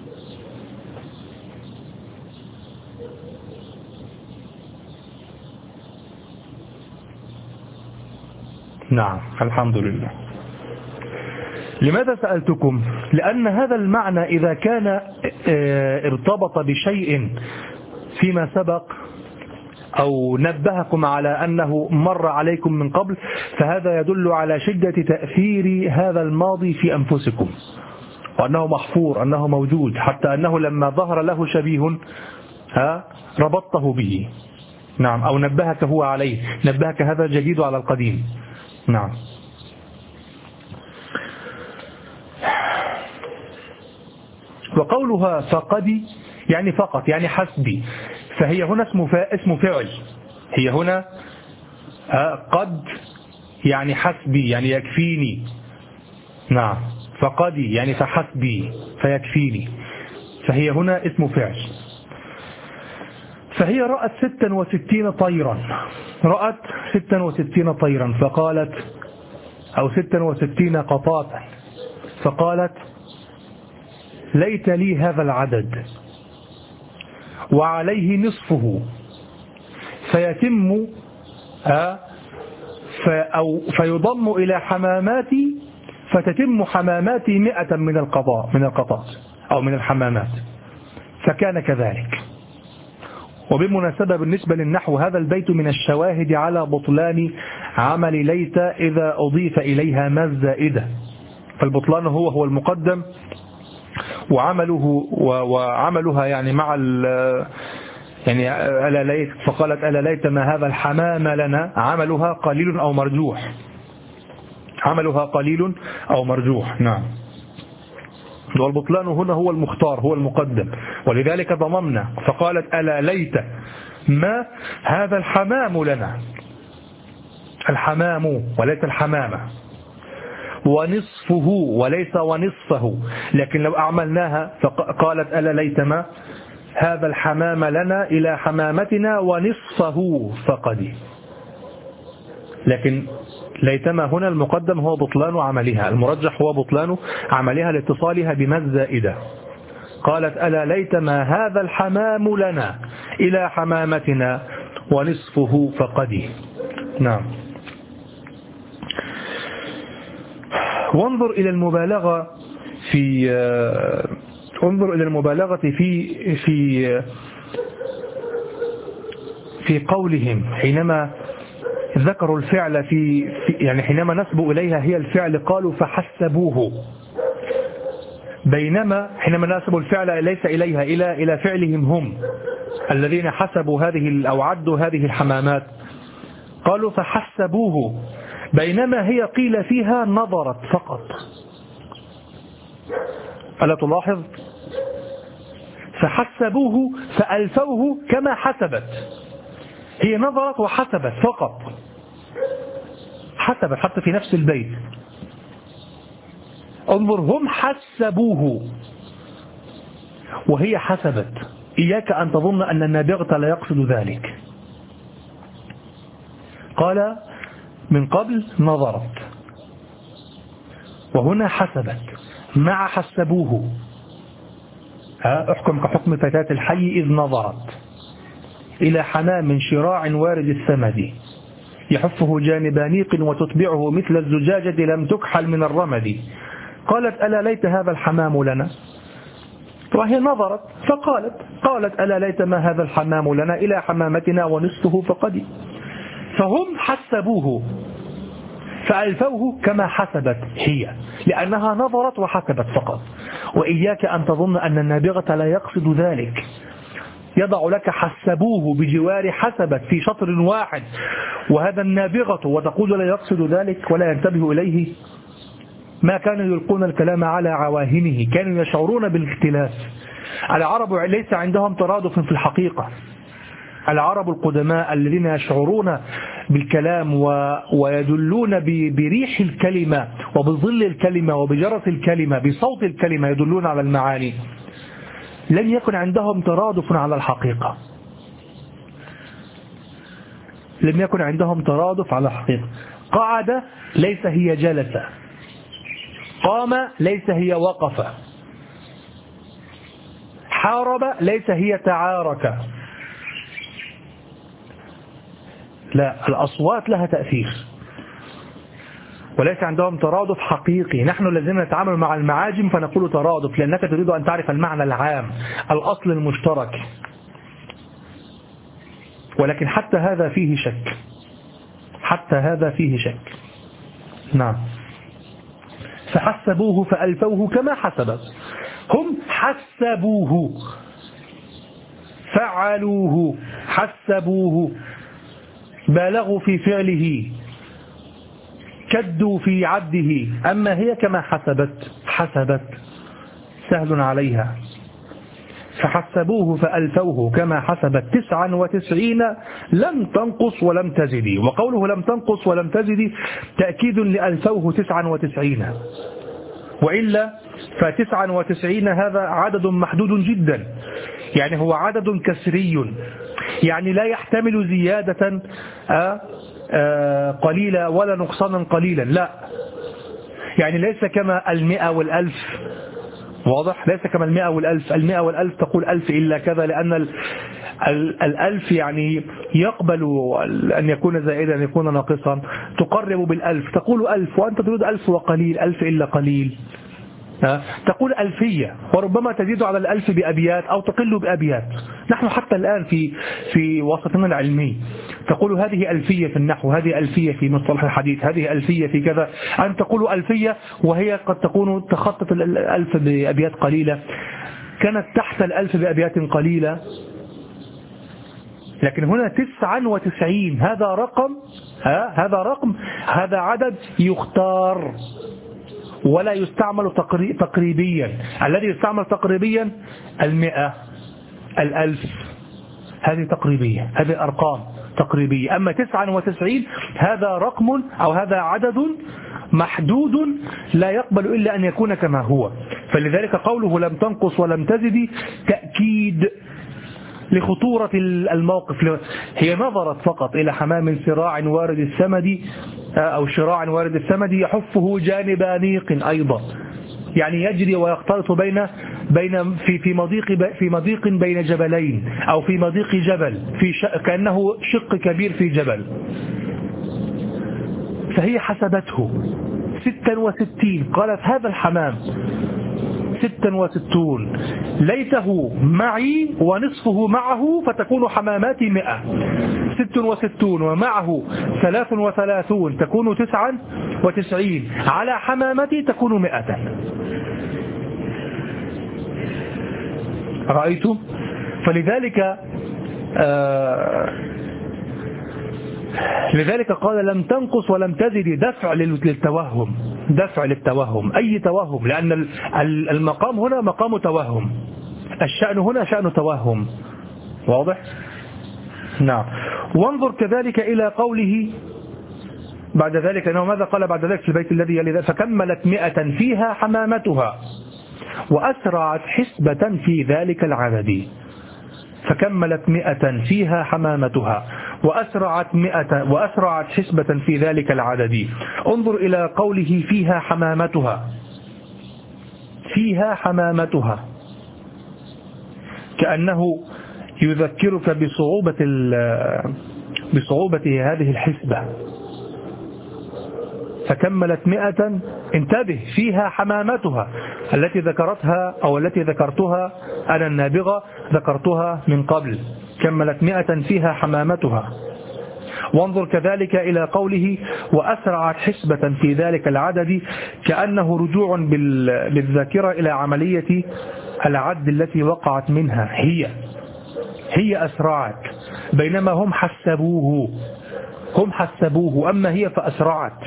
نعم الحمد لله. لماذا سألتكم؟ لأن هذا المعنى إذا كان ارتبط بشيء فيما سبق أو نبهكم على أنه مر عليكم من قبل، فهذا يدل على شدة تأثير هذا الماضي في أنفسكم، وأنه محفور، أنه موجود، حتى أنه لما ظهر له شبيه ربطته به. نعم، أو نبهك هو عليه، نبهك هذا الجديد على القديم. نعم. وقولها فقدي يعني فقط، يعني حسبي، فهي هنا اسم فعل، هي هنا قد يعني حسبي يعني يكفيني. نعم، فقدي يعني فحسبي فيكفيني، فهي هنا اسم فعل. فهي رأت 66 طيرا، رأت 66 طيرا فقالت، أو 66 قطاتا، فقالت ليت لي هذا العدد وعليه نصفه فيتم فيضم إلى حماماتي فتتم حماماتي 100 من القطات أو من الحمامات، فكان كذلك. وبالمناسبة بالنسبة للنحو هذا البيت من الشواهد على بطلان عمل ليت إذا أضيف إليها ما الزائدة، فالبطلان هو المقدم، وعملها يعني مع يعني ألا ليت، فقالت ألا ليت ما هذا الحمام لنا، عملها قليل أو مرجوح، عملها قليل أو مرجوح. نعم. والبطلان هنا هو المختار، هو المقدم، ولذلك ضممنا، فقالت ألا ليت ما هذا الحمام لنا، الحمام وليس الحمامة، ونصفه وليس ونصفه، لكن لو أعملناها فقالت ألا ليت ما هذا الحمام لنا إلى حمامتنا ونصفه فقد، لكن ليتما هنا المقدم هو بطلان عملها، المرجح هو بطلان عملها لاتصالها بما الزائدة. قالت ألا ليتما هذا الحمام لنا إلى حمامتنا ونصفه فقد. نعم. وانظر إلى المبالغة في انظر إلى المبالغة في قولهم حينما ذكروا الفعل في يعني حينما نسبوا إليها هي الفعل قالوا فحسبوه، بينما حينما نسبوا الفعل ليس إليها إلى فعلهم هم الذين حسبوا هذه أو عدوا هذه الحمامات، قالوا فحسبوه، بينما هي قيل فيها نظرت فقط. ألا تلاحظ؟ فحسبوه فألفوه كما حسبت، هي نظرت وحسبت فقط، حسبت حتى في نفس البيت. انظر، هم حسبوه وهي حسبت، إياك أن تظن أن النابغة لا يقصد ذلك. قال من قبل نظرت، وهنا حسبت مع حسبوه. احكم كحكم فتاة الحي إذ نظرت إلى حمام شراع وارد الثمد يحفه جانب نيق وتتبعه مثل الزجاجة لم تكحل من الرمد. قالت ألا ليت هذا الحمام لنا، وهي نظرت قالت ألا ليت ما هذا الحمام لنا إلى حمامتنا ونصفه فقد. فهم حسبوه فألفوه كما حسبت هي، لأنها نظرت وحسبت فقط. وإياك أن تظن أن النابغة لا يقصد ذلك، يضع لك حسبوه بجوار حسبك في شطر واحد وهذا النابغة وتقول لا يقصد ذلك ولا ينتبه إليه؟ ما كانوا يلقون الكلام على عواهنه، كانوا يشعرون بالاختلاف. العرب ليس عندهم ترادف في الحقيقة. العرب القدماء الذين يشعرون بالكلام ويدلون بريح الكلمة وبظل الكلمة وبجرس الكلمة بصوت الكلمة يدلون على المعاني، لم يكن عندهم ترادف على الحقيقة. لم يكن عندهم ترادف على الحقيقة. قعد ليس هي جلس، قام ليس هي وقف، حارب ليس هي تعارك. لا، الأصوات لها تأثير وليس عندهم ترادف حقيقي. نحن الذين نتعامل مع المعاجم فنقول ترادف لأنك تريد أن تعرف المعنى العام، الأصل المشترك، ولكن حتى هذا فيه شك، حتى هذا فيه شك. نعم. فحسبوه فألفوه كما حسب. هم حسبوه، فعلوه، حسبوه، بالغوا في فعله، كدوا في عده. أما هي كما حسبت، حسبت سهل عليها. فحسبوه فألفوه كما حسبت 99 لم تنقص ولم تزد. وقوله لم تنقص ولم تزد تأكيد لألفوه 99، وإلا ف99 هذا عدد محدود جدا، يعني هو عدد كسري، يعني لا يحتمل زيادة قليلة ولا نقصانا قليلا. لا، يعني ليس كما 100 والألف. واضح؟ ليس كما 100 والألف. 100 والألف تقول ألف إلا كذا، لأن الألف يعني يقبل أن يكون زائدا أن يكون ناقصا. تقرب بالألف، تقول ألف وأنت تريد ألف وقليل، ألف إلا قليل. تقول ألفية، وربما تزيد على الألف بأبيات أو تقل بأبيات. نحن حتى الآن في وسطنا العلمي تقول هذه ألفية في النحو، هذه ألفية في مصطلح الحديث، هذه ألفية في كذا. أن تقول ألفية وهي قد تكون تخطط الألف بأبيات قليلة، كانت تحت الألف بأبيات قليلة. لكن هنا 99 هذا رقم، هذا عدد يختار ولا يستعمل تقريبيا. الذي يستعمل تقريبيا 100 الألف، هذه تقريبية، هذه أرقام تقريبية. أما 99 هذا رقم أو هذا عدد محدود لا يقبل إلا أن يكون كما هو. فلذلك قوله لم تنقص ولم تزد تأكيد لخطورة الموقف. هي نظرت فقط إلى حمام صراع وارد السمد أو شراع وارد السمد يحفه جانب أنيق أيضا، يعني يجري ويختلط في مضيق بين جبلين أو في مضيق جبل، كأنه شق كبير في جبل. فهي حسبته 66، قالت هذا الحمام 66 ليته معي ونصفه معه فتكون حماماتي 100. 66 ومعه 33 تكون 99، على حمامتي تكون 100. رأيتم؟ فلذلك لذلك قال لم تنقص ولم تزد، دفع للتوهم، أي توهم، لأن المقام هنا مقام توهم، الشأن هنا شأن توهم. واضح؟ نعم. وانظر كذلك إلى قوله بعد ذلك، أنه ماذا قال بعد ذلك في البيت الذي يلي؟ فكملت 100 فيها حمامتها وأسرعت حسبة في ذلك العدد. فكملت 100 فيها حمامتها وأسرعت حسبة في ذلك العدد. انظر إلى قوله فيها حمامتها، كأنه يذكرك بصعوبة هذه الحسبة. فكملت 100، انتبه، فيها حمامتها التي ذكرتها أو التي ذكرتها أنا النابغة، ذكرتها من قبل. كملت 100 فيها حمامتها. وانظر كذلك إلى قوله وأسرعت حسبة في ذلك العدد، كأنه رجوع بالذاكرة إلى عملية العد التي وقعت منها هي. هي أسرعت، بينما هم حسبوه، أما هي فأسرعت.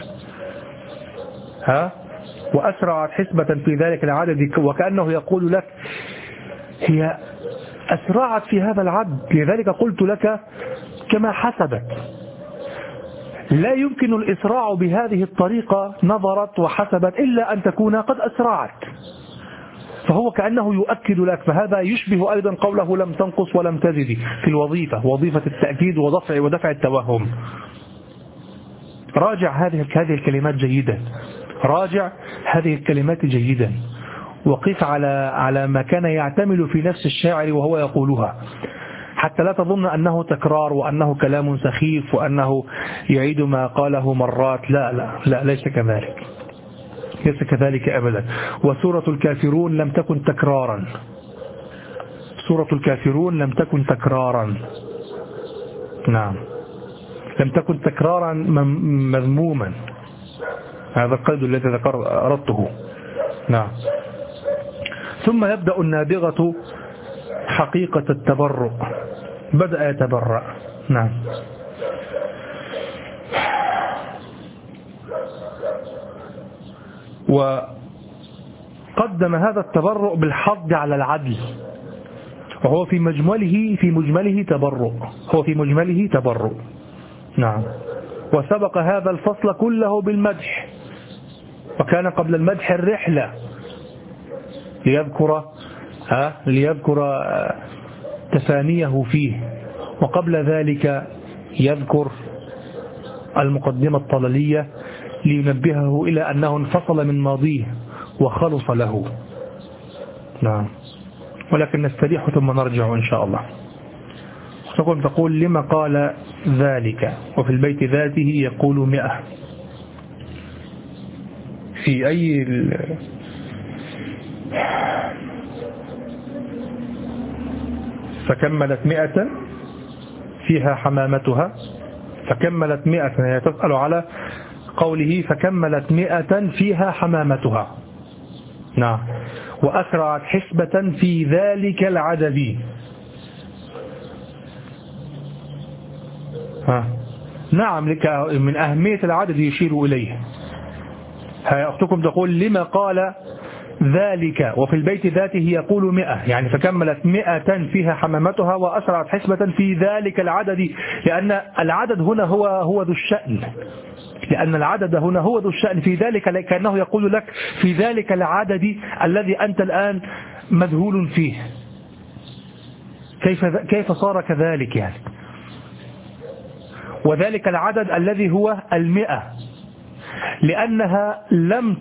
وأسرعت حسبة في ذلك العدد، وكأنه يقول لك هي أسرعت في هذا العدد، لذلك قلت لك كما حسبت. لا يمكن الإسراع بهذه الطريقة، نظرت وحسبت، إلا أن تكون قد أسرعت. فهو كأنه يؤكد لك، فهذا يشبه أيضا قوله لم تنقص ولم تزد في الوظيفة، وظيفة التأكيد ودفع التوهم. راجع هذه الكلمات جيدا، راجع هذه الكلمات جيدا، وقف على ما كان يعتمل في نفس الشاعر وهو يقولها، حتى لا تظن أنه تكرار وأنه كلام سخيف وأنه يعيد ما قاله مرات. لا لا لا، ليس كذلك، ليس كذلك أبدا. وسورة الكافرون لم تكن تكرارا، سورة الكافرون لم تكن تكرارا، نعم، لم تكن تكرارا مذموما. هذا القيد الذي أردته. نعم. ثم يبدأ النابغة حقيقة التبرؤ، بدأ يتبرأ. نعم. وقدم هذا التبرؤ بالحض على العدل، وهو في مجمله تبرؤ، هو في مجمله تبرؤ. نعم. وسبق هذا الفصل كله بالمدح، وكان قبل المدح الرحلة ليذكر تفانيه فيه، وقبل ذلك يذكر المقدمة الطللية لينبهه إلى أنه انفصل من ماضيه وخلص له. نعم. ولكن نستريح ثم نرجع إن شاء الله. تقول لما قال ذلك، وفي البيت ذاته يقول 100. في أي فكملت 100 فيها حمامتها، فكملت 100، هي تسأل على قوله فكملت 100 فيها حمامتها. نعم. وأسرعت حسبة في ذلك العدد. نعم، لك من أهمية العدد يشير إليه. هاي أختكم تقول لما قال ذلك وفي البيت ذاته يقول 100، يعني فكملت 100 فيها حمامتها وأسرعت حسبة في ذلك العدد، لأن العدد هنا هو ذو الشأن، لأن العدد هنا هو ذو الشأن في ذلك، كأنه يقول لك في ذلك العدد الذي أنت الآن مذهول فيه، كيف صار كذلك يعني. وذلك العدد الذي هو 100، لأنها لم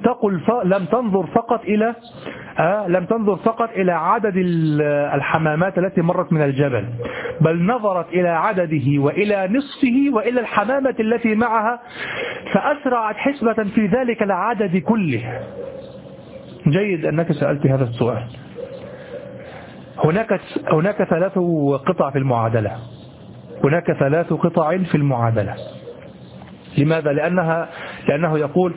تنظر فقط إلى عدد الحمامات التي مرت من الجبل، بل نظرت إلى عدده وإلى نصفه وإلى الحمامة التي معها، فأسرعت حسبة في ذلك العدد كله. جيد أنك سألت هذا السؤال. هناك 3 قطع في المعادلة، هناك 3 قطع في المعادلة. لماذا؟ لأنه يقول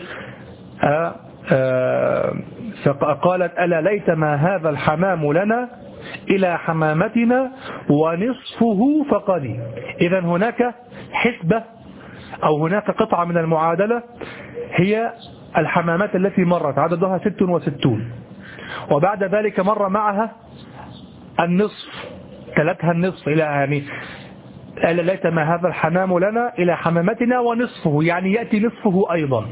فقالت ألا ليت ما هذا الحمام لنا إلى حمامتنا ونصفه فقد. إذا هناك حسبة أو هناك قطعة من المعادلة هي الحمامات التي مرت عددها 66، وبعد ذلك مر معها النصف، تلتها النصف إلى يعني ألا ليت ما هذا الحمام لنا إلى حمامتنا ونصفه، يعني يأتي نصفه أيضا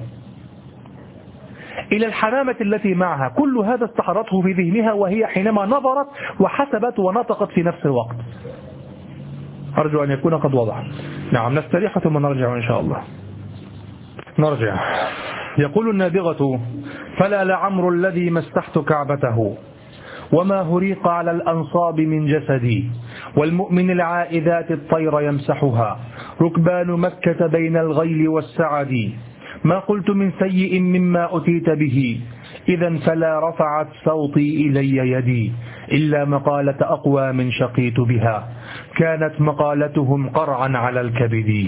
إلى الحمامة التي معها. كل هذا استحضرته في ذهنها وهي حينما نظرت وحسبت ونطقت في نفس الوقت. أرجو أن يكون قد وضح. نعم، نستريح ثم نرجع إن شاء الله. نرجع. يقول النابغة فلا لعمر الذي مسحت كعبته وما هريق على الأنصاب من جسدي، والمؤمن العائذات الطير يمسحها ركبان مكة بين الغيل والسعد، ما قلت من سيء مما أتيت به إذا فلا رفعت صوتي إلي يدي إلا مقالة أقوام شقيت بها كانت مقالتهم قرعا على الكبد.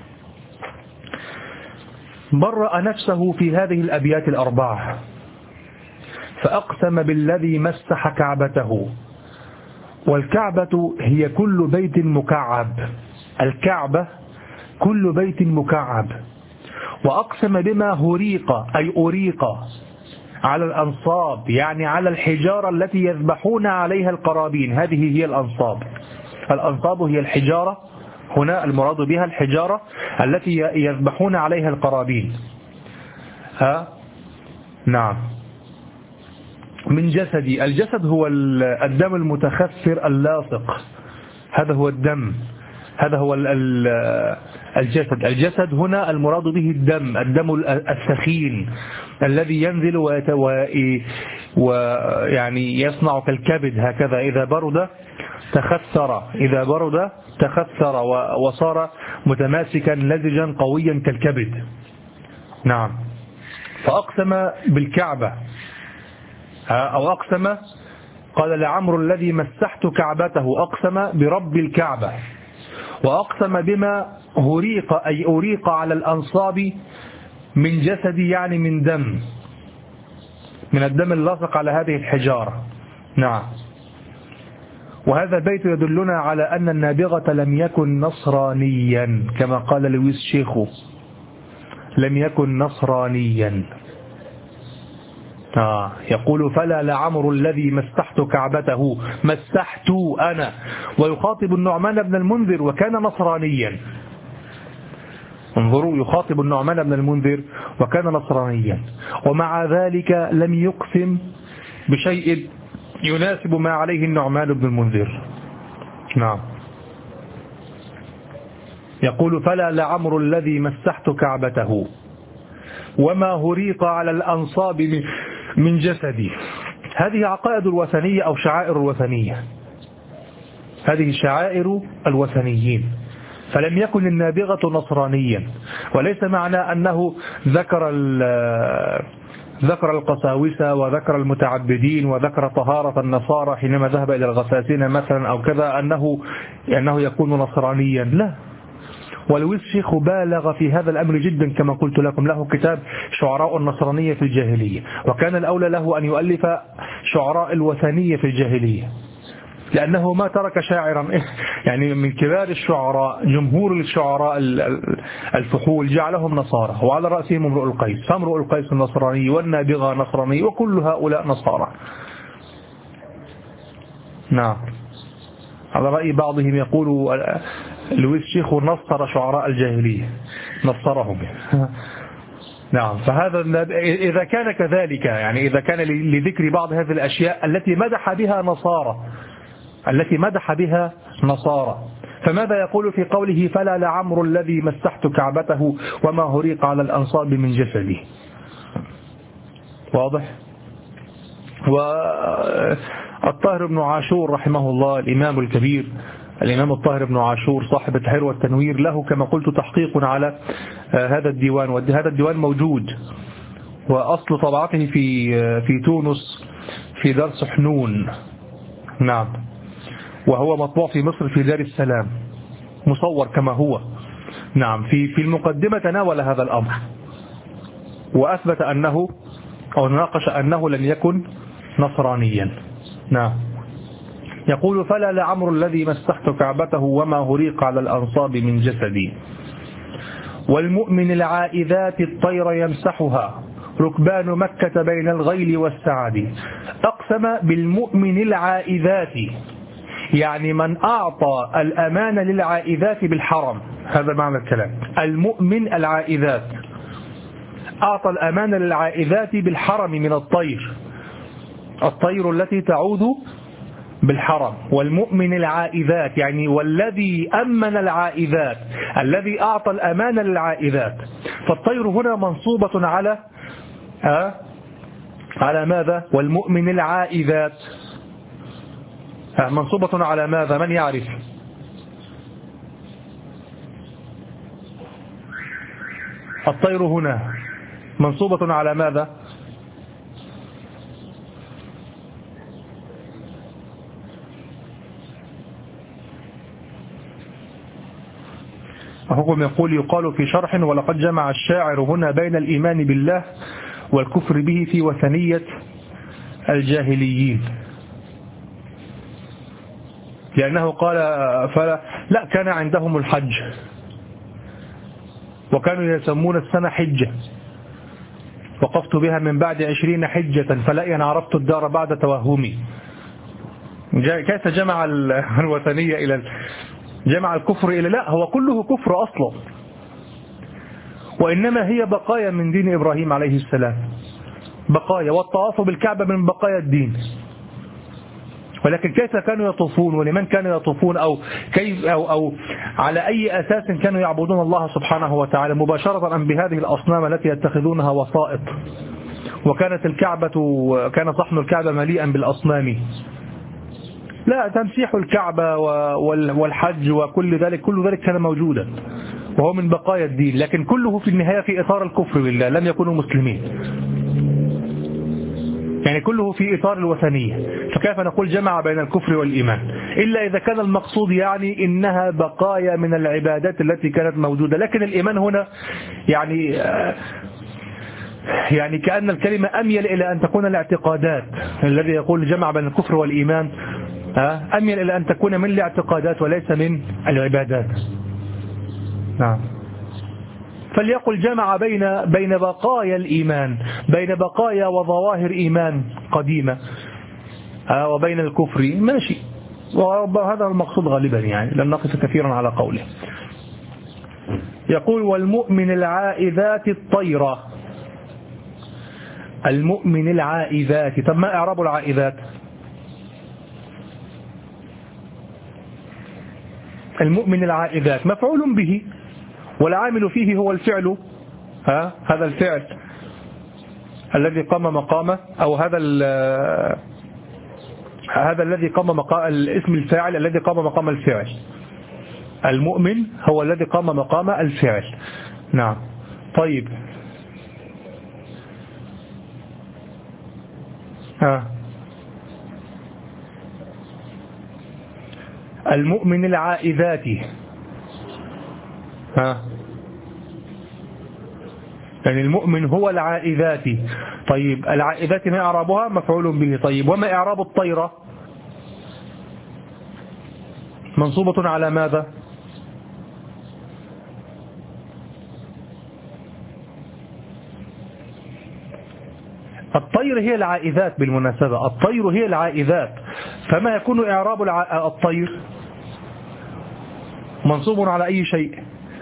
برأ نفسه في هذه الأبيات الأربعة، فأقسم بالذي مسح كعبته والكعبة هي كل بيت مكعب، الكعبة كل بيت مكعب. وأقسم بما هريق أي أريق على الأنصاب، يعني على الحجارة التي يذبحون عليها القرابين، هذه هي الأنصاب. الأنصاب هي الحجارة، هنا المراد بها الحجارة التي يذبحون عليها القرابين. نعم. من جسدي، الجسد هو الدم المتخثر اللاصق، هذا هو الدم، هذا هو الجسد. الجسد هنا المراد به الدم الثخين الذي ينزل ويعني يصنع كالكبد هكذا، إذا برد تخثر، إذا برد تخثر وصار متماسكا لزجا قويا كالكبد. نعم. فأقسم بالكعبة أو أقسم، قال لعمرو الذي مسحت كعبته، أقسم برب الكعبة. وأقسم بما هريق أي أريق على الأنصاب من جسدي، يعني من دم، من الدم اللاصق على هذه الحجارة. نعم. وهذا البيت يدلنا على أن النابغة لم يكن نصرانيا كما قال لويس شيخو، لم يكن نصرانيا. يقول فلا لعمر الذي مسحت كعبته، مسحت أنا، ويخاطب النعمان بن المنذر وكان نصرانيا. انظروا، يخاطب النعمان بن المنذر وكان نصرانيا، ومع ذلك لم يقسم بشيء يناسب ما عليه النعمان بن المنذر. نعم. يقول فلا لعمر الذي مسحت كعبته وما هريق على الأنصاب من جسدي. هذه عقائد الوثنية أو شعائر الوثنية، هذه شعائر الوثنيين. فلم يكن النابغة نصرانيا، وليس معنى أنه ذكر القساوسة وذكر المتعبدين وذكر طهارة النصارى حينما ذهب إلى الغساسين مثلا أو كذا أنه يكون نصرانيا، لا. ولويس شيخ بالغ في هذا الأمر جدا، كما قلت لكم له كتاب شعراء النصرانية في الجاهلية، وكان الأولى له أن يؤلف شعراء الوثنية في الجاهلية، لأنه ما ترك شاعرا يعني من كبار الشعراء، جمهور الشعراء الفحول جعلهم نصارى، وعلى رأسهم امرؤ القيس، فامرؤ القيس النصراني والنابغة نصراني وكل هؤلاء نصارى. نعم. على رأي بعضهم يقول لويس شيخ نصر شعراء الجاهلية، نصرهم. نعم. فهذا إذا كان كذلك، يعني إذا كان لذكر بعض هذه الأشياء التي مدح بها نصارى، فماذا يقول في قوله فلا لعمر الذي مسحت كعبته وما هريق على الأنصاب من جسدي؟ واضح. والطاهر بن عاشور رحمه الله، الإمام الكبير الإمام الطاهر بن عاشور صاحب التحرير والتنوير، له كما قلت تحقيق على هذا الديوان، وهذا الديوان موجود، وأصل طبعته في تونس في دار سحنون. نعم. وهو مطبوع في مصر في دار السلام، مصور كما هو. نعم. في المقدمة تناول هذا الأمر وأثبت أنه أو ناقش أنه لم يكن نصرانيا. نعم. يقول فلا لعمر الذي مسحت كعبته وما هريق على الأنصاب من جسدي. والمؤمن العائذات الطير يمسحها ركبان مكة بين الغيل والسعد. أقسم بالمؤمن العائذات، يعني من أعطى الأمان للعائذات بالحرم، هذا معنى الكلام. المؤمن العائذات أعطى الأمان للعائذات بالحرم من الطير التي تعود بالحرم. والمؤمن العائذات يعني والذي أمن العائذات، الذي أعطى الأمان للعائذات. فالطير هنا منصوبة على ماذا؟ والمؤمن العائذات منصوبة على ماذا؟ من يعرف؟ الطير هنا منصوبة على ماذا؟ أخوكم يقول يقال في شرح ولقد جمع الشاعر هنا بين الإيمان بالله والكفر به في وثنية الجاهليين. لأنه قال لا كان عندهم الحج وكانوا يسمون السنة حجة، وقفت بها من بعد 20 حجة فلا أن عرفت الدار بعد توهمي. كيف جمع الوثنية إلى جمع الكفر إلى لا، هو كله كفر أصلا، وإنما هي بقايا من دين إبراهيم عليه السلام، بقايا، والطواف بالكعبة من بقايا الدين. ولكن كيف كانوا يطوفون، ولمن كانوا يطوفون، أو كيف أو على أي أساس كانوا يعبدون الله سبحانه وتعالى مباشرة أم بهذه الأصنام التي يتخذونها وسائط؟ وكانت الكعبة، كان صحن الكعبة مليئا بالأصنام. لا، تمسيح الكعبة والحج وكل ذلك، كل ذلك كان موجودا وهو من بقايا الدين، لكن كله في النهاية في إطار الكفر بالله، لم يكونوا مسلمين، يعني كله في إطار الوثنية. فكيف نقول جمع بين الكفر والإيمان إلا إذا كان المقصود يعني إنها بقايا من العبادات التي كانت موجودة. لكن الإيمان هنا يعني كأن الكلمة أميل إلى أن تكون الاعتقادات، الذي يقول جمع بين الكفر والإيمان أميل إلى أن تكون من الاعتقادات وليس من العبادات. نعم. فليقل جمع بين بقايا الإيمان، بين بقايا وظواهر إيمان قديمة وبين الكفر، ماشي، وهذا المقصود غالبا، يعني لم نقف كثيرا على قوله. يقول والمؤمن العائذات الطيرة، المؤمن العائذات. طب ما إعراب العائذات؟ المؤمن العائذات مفعول به، والعامل فيه هو الفعل، هذا الفعل الذي قام مقامه، أو هذا الذي قام مقام الاسم الفاعل الذي قام مقام الفعل. المؤمن هو الذي قام مقام الفعل. نعم. طيب، المؤمن العائذات، يعني المؤمن هو العائذات. طيب، العائذات ما إعرابها؟ مفعول به. طيب، وما إعراب الطيرة؟ منصوبة على ماذا؟ الطير هي العائذات بالمناسبة، الطير هي العائذات، فما يكون إعراب الطير؟ منصوب على أي شيء؟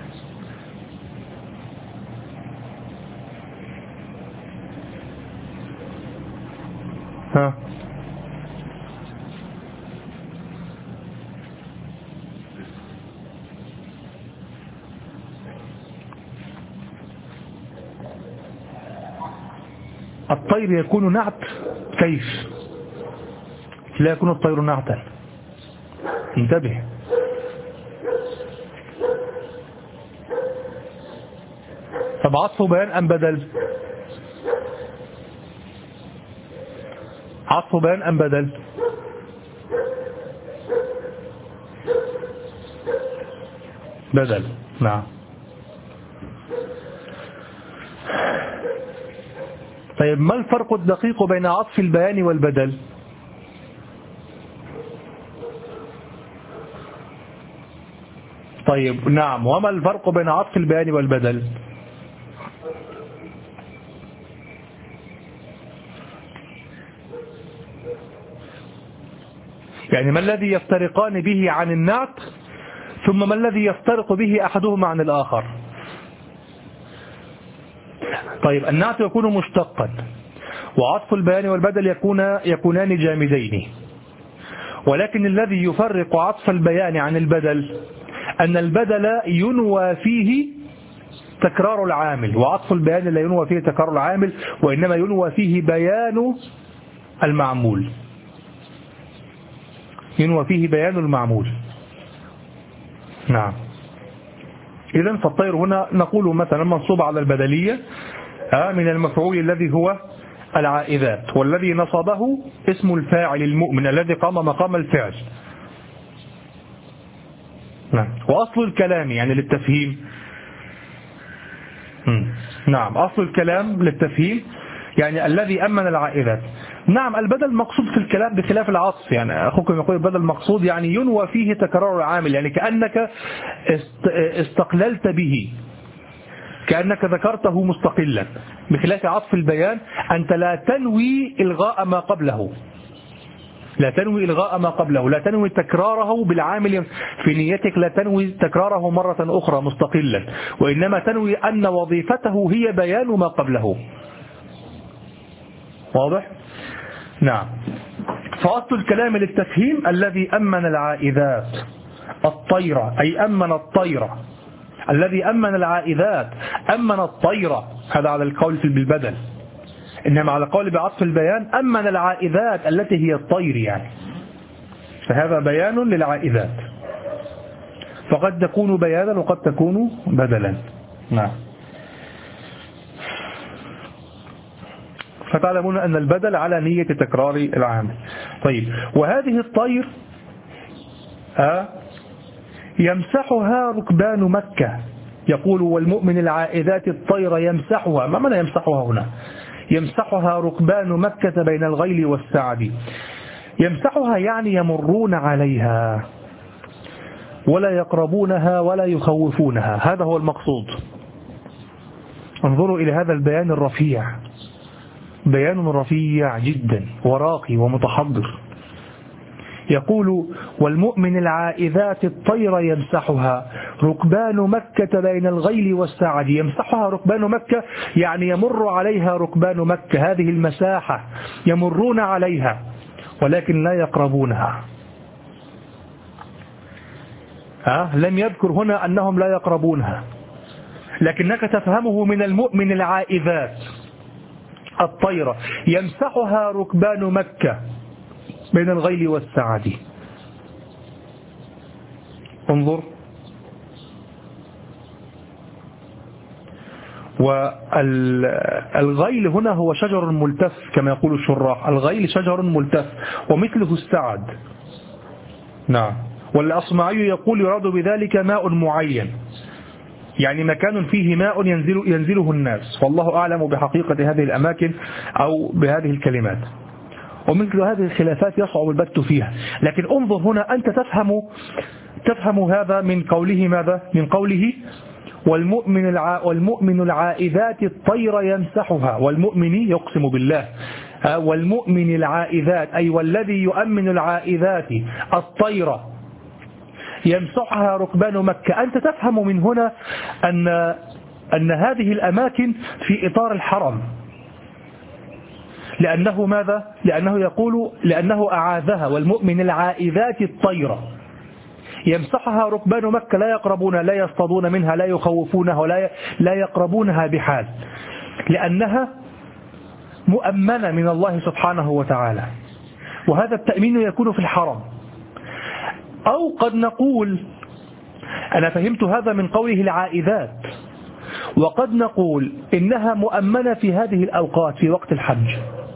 الطير يكون نعت؟ كيف لا يكون الطير نعتا؟ انتبه. طب عطف بيان أم بدل؟ عطف بيان أم بدل؟ بدل. نعم. طيب، ما الفرق الدقيق بين عطف البيان والبدل؟ طيب، نعم، وما الفرق بين عطف البيان والبدل؟ يعني ما الذي يفترقان به عن النعت، ثم ما الذي يفترق به أحدهما عن الآخر؟ طيب، النعت يكون مشتقا، وعطف البيان والبدل يكونان جامدين، ولكن الذي يفرق عطف البيان عن البدل أن البدل ينوى فيه تكرار العامل، وعطف البيان لا ينوى فيه تكرار العامل، وإنما ينوى فيه بيان المعمول، ينوى فيه بيان المعمول. نعم. إذن فالطير هنا نقول مثلا منصوب على البدلية من المفعول الذي هو العائذات، والذي نصبه اسم الفاعل المؤمن الذي قام مقام الفعل. نعم. وأصل الكلام يعني للتفهيم. نعم، أصل الكلام للتفهيم يعني الذي أمن العائذات. نعم البدل مقصود في الكلام بخلاف العطف، يعني أخوكم يقول البدل مقصود يعني ينوى فيه تكرار العامل، يعني كأنك استقللت به، كأنك ذكرته مستقلا، بخلاف عطف البيان أنت لا تنوي إلغاء ما قبله، لا تنوي إلغاء ما قبله، لا تنوي تكراره بالعامل في نيتك، لا تنوي تكراره مرة أخرى مستقلا، وإنما تنوي أن وظيفته هي بيان ما قبله. واضح؟ نعم. فأصل الكلام للتفهيم الذي أمن العائذات الطيرة، أي أمن الطيرة، الذي أمن العائذات أمن الطيرة، هذا على القول بالبدل، إنما على القول بعطف البيان أمن العائذات التي هي الطير يعني، فهذا بيان للعائذات، فقد تكون بيانا وقد تكون بدلا. نعم. فتعلمون أن البدل على نية تكرار العامل. طيب، وهذه الطير يمسحها ركبان مكة، يقول والمؤمن العائذات الطير يمسحها. ما معنى يمسحها هنا؟ يمسحها ركبان مكة بين الغيل والسعد. يمسحها يعني يمرون عليها ولا يقربونها ولا يخوفونها، هذا هو المقصود. انظروا إلى هذا البيان الرفيع، بيان رفيع جدا وراقي ومتحضر. يقول والمؤمن العائذات الطير يمسحها ركبان مكة بين الغيل والسعد. يمسحها ركبان مكة يعني يمر عليها ركبان مكة، هذه المساحة يمرون عليها ولكن لا يقربونها. لم يذكر هنا أنهم لا يقربونها، لكنك تفهمه من المؤمن العائذات الطيرة يمسحها ركبان مكة بين الغيل والسعد. انظر، والغيل هنا هو شجر ملتف كما يقول الشراح، الغيل شجر ملتف ومثله السعد. نعم. والأصمعي يقول يراد بذلك ماء معين، يعني مكان فيه ماء ينزله الناس، والله أعلم بحقيقة هذه الأماكن أو بهذه الكلمات. ومثل هذه الخلافات يصعب البت فيها، لكن انظر هنا أنت تفهم هذا من قوله ماذا؟ من قوله والمؤمن العائذات الطير يمسحها، والمؤمن يقسم بالله، والمؤمن العائذات أي والذي يؤمن العائذات الطير يمسحها ركبان مكة. أنت تفهم من هنا أن هذه الأماكن في إطار الحرم، لأنه ماذا؟ لأنه يقول لأنه أعاذها، والمؤمن العائذات الطيرة يمسحها ركبان مكة، لا يقربونها، لا يصطادون منها، لا يخوفونها، لا يقربونها بحال، لأنها مؤمنة من الله سبحانه وتعالى، وهذا التأمين يكون في الحرم. أو قد نقول أنا فهمت هذا من قوله العائذات، وقد نقول إنها مؤمنة في هذه الأوقات في وقت الحج،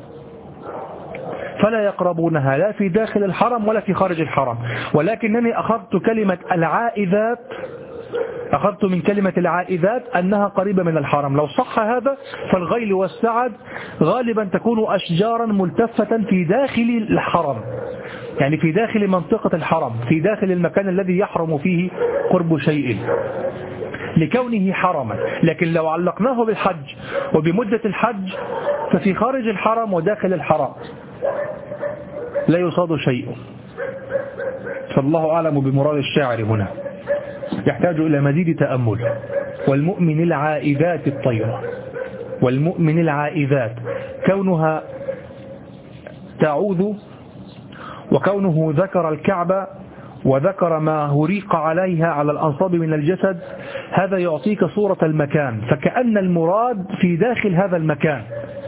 فلا يقربونها لا في داخل الحرم ولا في خارج الحرم. ولكنني أخذت كلمة العائذات، أخذت من كلمة العائذات أنها قريبة من الحرم. لو صح هذا فالغيل والسعد غالبا تكون أشجارا ملتفة في داخل الحرم، يعني في داخل منطقة الحرم، في داخل المكان الذي يحرم فيه قرب شيء لكونه حرما. لكن لو علقناه بالحج وبمدة الحج ففي خارج الحرم وداخل الحرم لا يصاد شيء. فالله أعلم بمراد الشاعر هنا، يحتاج إلى مزيد تأمل. والمؤمن العائذات الطيرة، والمؤمن العائذات كونها تعوذ، وكونه ذكر الكعبة وذكر ما هريق عليها على الأنصاب من الجسد، هذا يعطيك صورة المكان، فكأن المراد في داخل هذا المكان.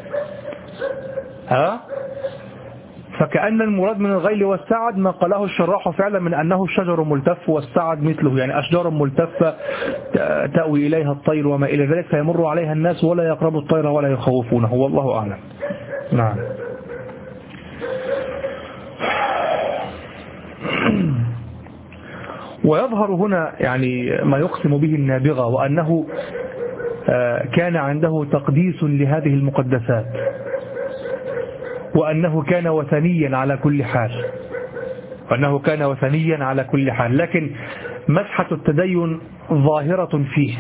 فكأن المراد من الغيل والسعد ما قاله الشراح فعلا من أنه الشجر ملتف والسعد مثله، يعني أشجار ملتفة تأوي إليها الطير وما إلى ذلك، فيمر عليها الناس ولا يقربوا الطير ولا يخوفونه، والله أعلم. نعم. ويظهر هنا يعني ما يقسم به النابغة، وأنه كان عنده تقديس لهذه المقدسات، وأنه كان وثنيا على كل حال، لكن مسحة التدين ظاهرة فيه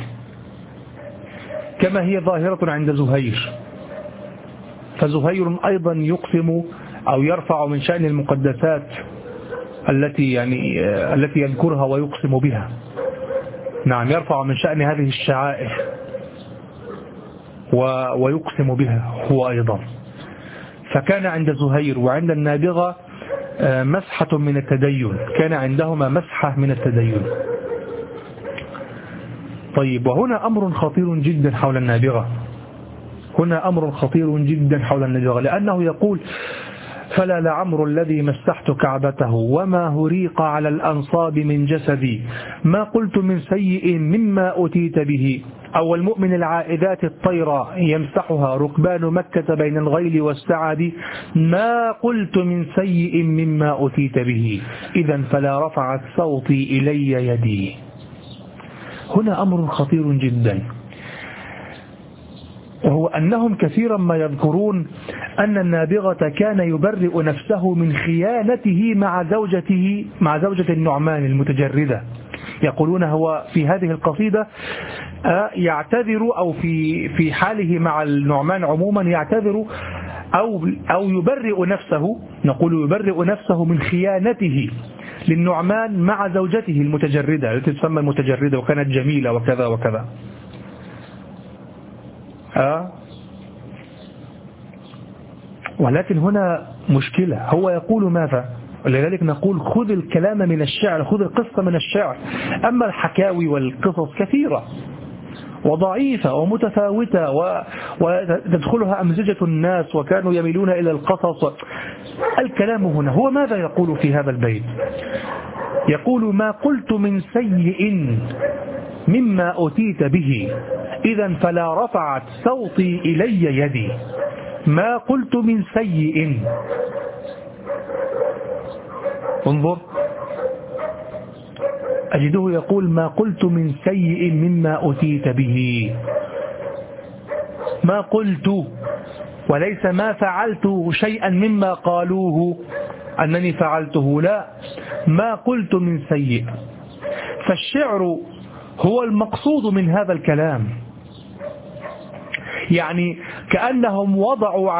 كما هي ظاهرة عند زهير. فزهير أيضا يقسم أو يرفع من شأن المقدسات التي يذكرها ويقسم بها. نعم، يرفع من شأن هذه الشعائر ويقسم بها هو أيضا. فكان عند زهير وعند النابغة مسحة من التدين، كان عندهما مسحة من التدين. طيب، وهنا أمر خطير جدا حول النابغة، لأنه يقول: فلا لعمر الذي مسحت كعبته وما هريق على الأنصاب من جسدي، ما قلت من سيء مما أتيت به. أو المؤمن العائدات الطير يمسحها ركبان مكة بين الغيل والسعد، ما قلت من سيء مما أتيت به، إذا فلا رفعت صوتي إلي يدي. هنا أمر خطير جدا، وهو أنهم كثيرا ما يذكرون أن النابغة كان يبرئ نفسه من خيانته مع زوجة النعمان المتجردة. يقولون هو في هذه القصيدة يعتذر، أو في حاله مع النعمان عموما يعتذر أو يبرئ نفسه، نقول يبرئ نفسه من خيانته للنعمان مع زوجته المتجردة التي تسمى المتجردة، وكانت جميلة وكذا وكذا. ولكن هنا مشكلة، هو يقول ماذا؟ ولذلك نقول خذ الكلام من الشعر، خذ القصة من الشعر. أما الحكاوي والقصص كثيرة وضعيفة ومتفاوتة وتدخلها أمزجة الناس، وكانوا يميلون إلى القصص. الكلام هنا هو ماذا يقول في هذا البيت؟ يقول: ما قلت من سيء مما أتيت به، إذا فلا رفعت صوتي إلي يدي. ما قلت من سيء، انظر، أجده يقول: ما قلت من سيء مما أتيت به. ما قلت، وليس ما فعلت شيئا مما قالوه أنني فعلته، لا، ما قلت من سيء. فالشعر هو المقصود من هذا الكلام، يعني كأنهم وضعوا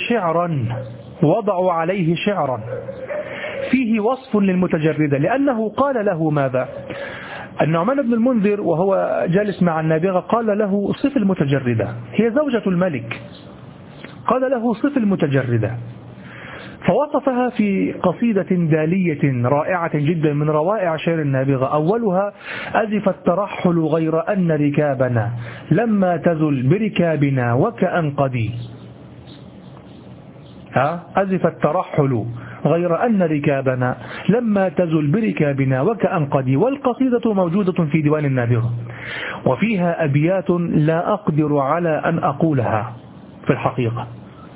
عليه شعرا فيه وصف للمتجردة، لأنه قال له ماذا؟ النعمان بن المنذر وهو جالس مع النابغة قال له: صف المتجردة، هي زوجة الملك، قال له: صف المتجردة. فوصفها في قصيدة دالية رائعة جدا من روائع شعر النابغة. أولها: أزف الترحل غير أن ركابنا لما تزل بركابنا وكأنقدي. أزف الترحل غير أن ركابنا لما تزل بركابنا وكأنقدي. والقصيدة موجودة في ديوان النابغة، وفيها أبيات لا أقدر على أن أقولها، في الحقيقة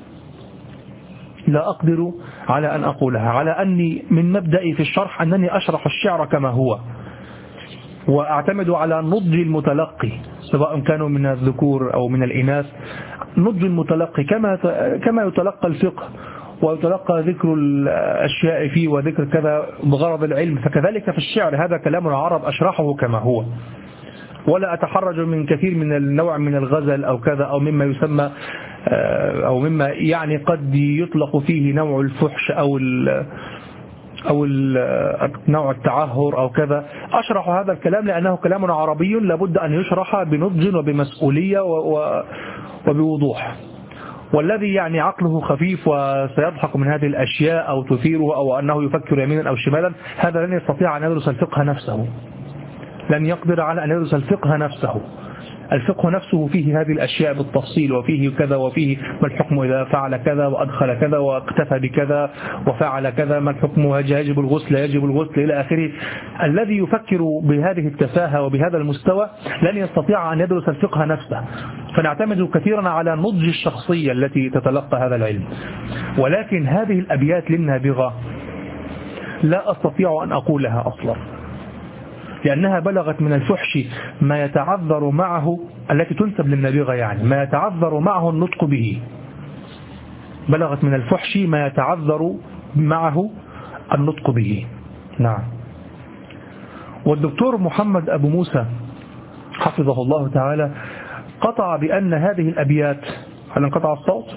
لا أقدر على أن أقولها، على أني من مبدئي في الشرح أنني أشرح الشعر كما هو، وأعتمد على نضج المتلقي سواء كانوا من الذكور أو من الإناث. نضج المتلقي كما يتلقى الفقه ويتلقى ذكر الأشياء فيه وذكر كذا بغرض العلم، فكذلك في الشعر هذا كلام العرب أشرحه كما هو، ولا أتحرج من كثير من النوع من الغزل أو كذا، أو مما يسمى أو مما يعني قد يطلق فيه نوع الفحش أو نوع التعهر أو كذا. أشرح هذا الكلام لأنه كلام عربي لابد أن يشرح بنضج وبمسؤولية وبوضوح. والذي يعني عقله خفيف وسيضحك من هذه الأشياء أو تثيره أو أنه يفكر يمينا أو شمالا، هذا لن يستطيع أن يدرس الفقه نفسه، لن يقدر على أن يدرس الفقه نفسه. الفقه نفسه فيه هذه الأشياء بالتفصيل، وفيه كذا، وفيه ما الحكم إذا فعل كذا وأدخل كذا واكتفى بكذا وفعل كذا، ما الحكم، يجب الغسل، يجب الغسل إلى آخره. الذي يفكر بهذه التفاهة وبهذا المستوى لن يستطيع أن يدرس الفقه نفسه. فنعتمد كثيرا على نضج الشخصية التي تتلقى هذا العلم. ولكن هذه الأبيات للنابغة لا أستطيع أن أقولها أصلا، لأنها بلغت من الفحش ما يتعذر معه، التي تنسب للنابغة يعني ما يتعذر معه النطق به، بلغت من الفحش ما يتعذر معه النطق به. نعم. والدكتور محمد أبو موسى حفظه الله تعالى قطع بأن هذه الأبيات، هل انقطع الصوت؟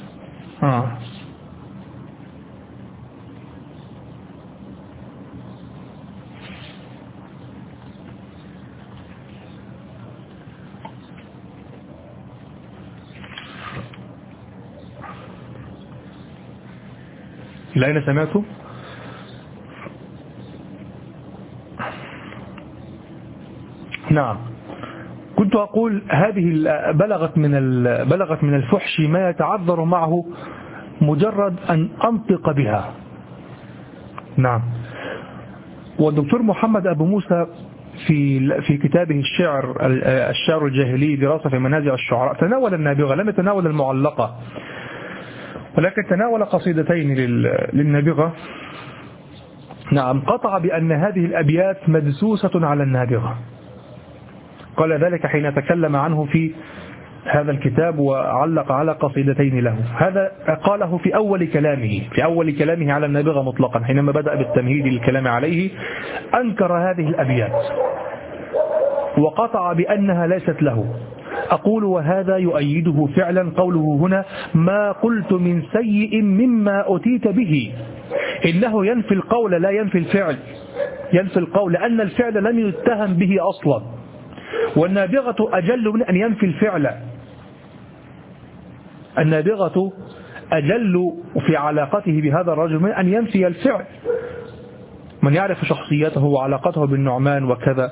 إلى أين سمعتوا؟ نعم. كنت أقول هذه بلغت من الفحش ما يتعذر معه مجرد أن أنطق بها. نعم. والدكتور محمد أبو موسى في كتابه الشعر الجاهلي دراسة في منازع الشعراء تناول النابغة، لم يتناول المعلقة، ولكن تناول قصيدتين للنابغة. نعم. قطع بأن هذه الأبيات مدسوسة على النابغة، قال ذلك حين تكلم عنه في هذا الكتاب وعلق على قصيدتين له. هذا قاله في أول كلامه على النابغة مطلقا، حينما بدأ بالتمهيد للكلام عليه أنكر هذه الأبيات وقطع بأنها ليست له. أقول وهذا يؤيده فعلا قوله هنا ما قلت من سيء مما أتيت به، إنه ينفي القول لا ينفي الفعل، ينفي القول لأن الفعل لم يتهم به أصلا، والنابغة أجل من أن ينفي الفعل، النابغة أجل في علاقته بهذا الرجل من أن ينفي الفعل. من يعرف شخصيته وعلاقته بالنعمان وكذا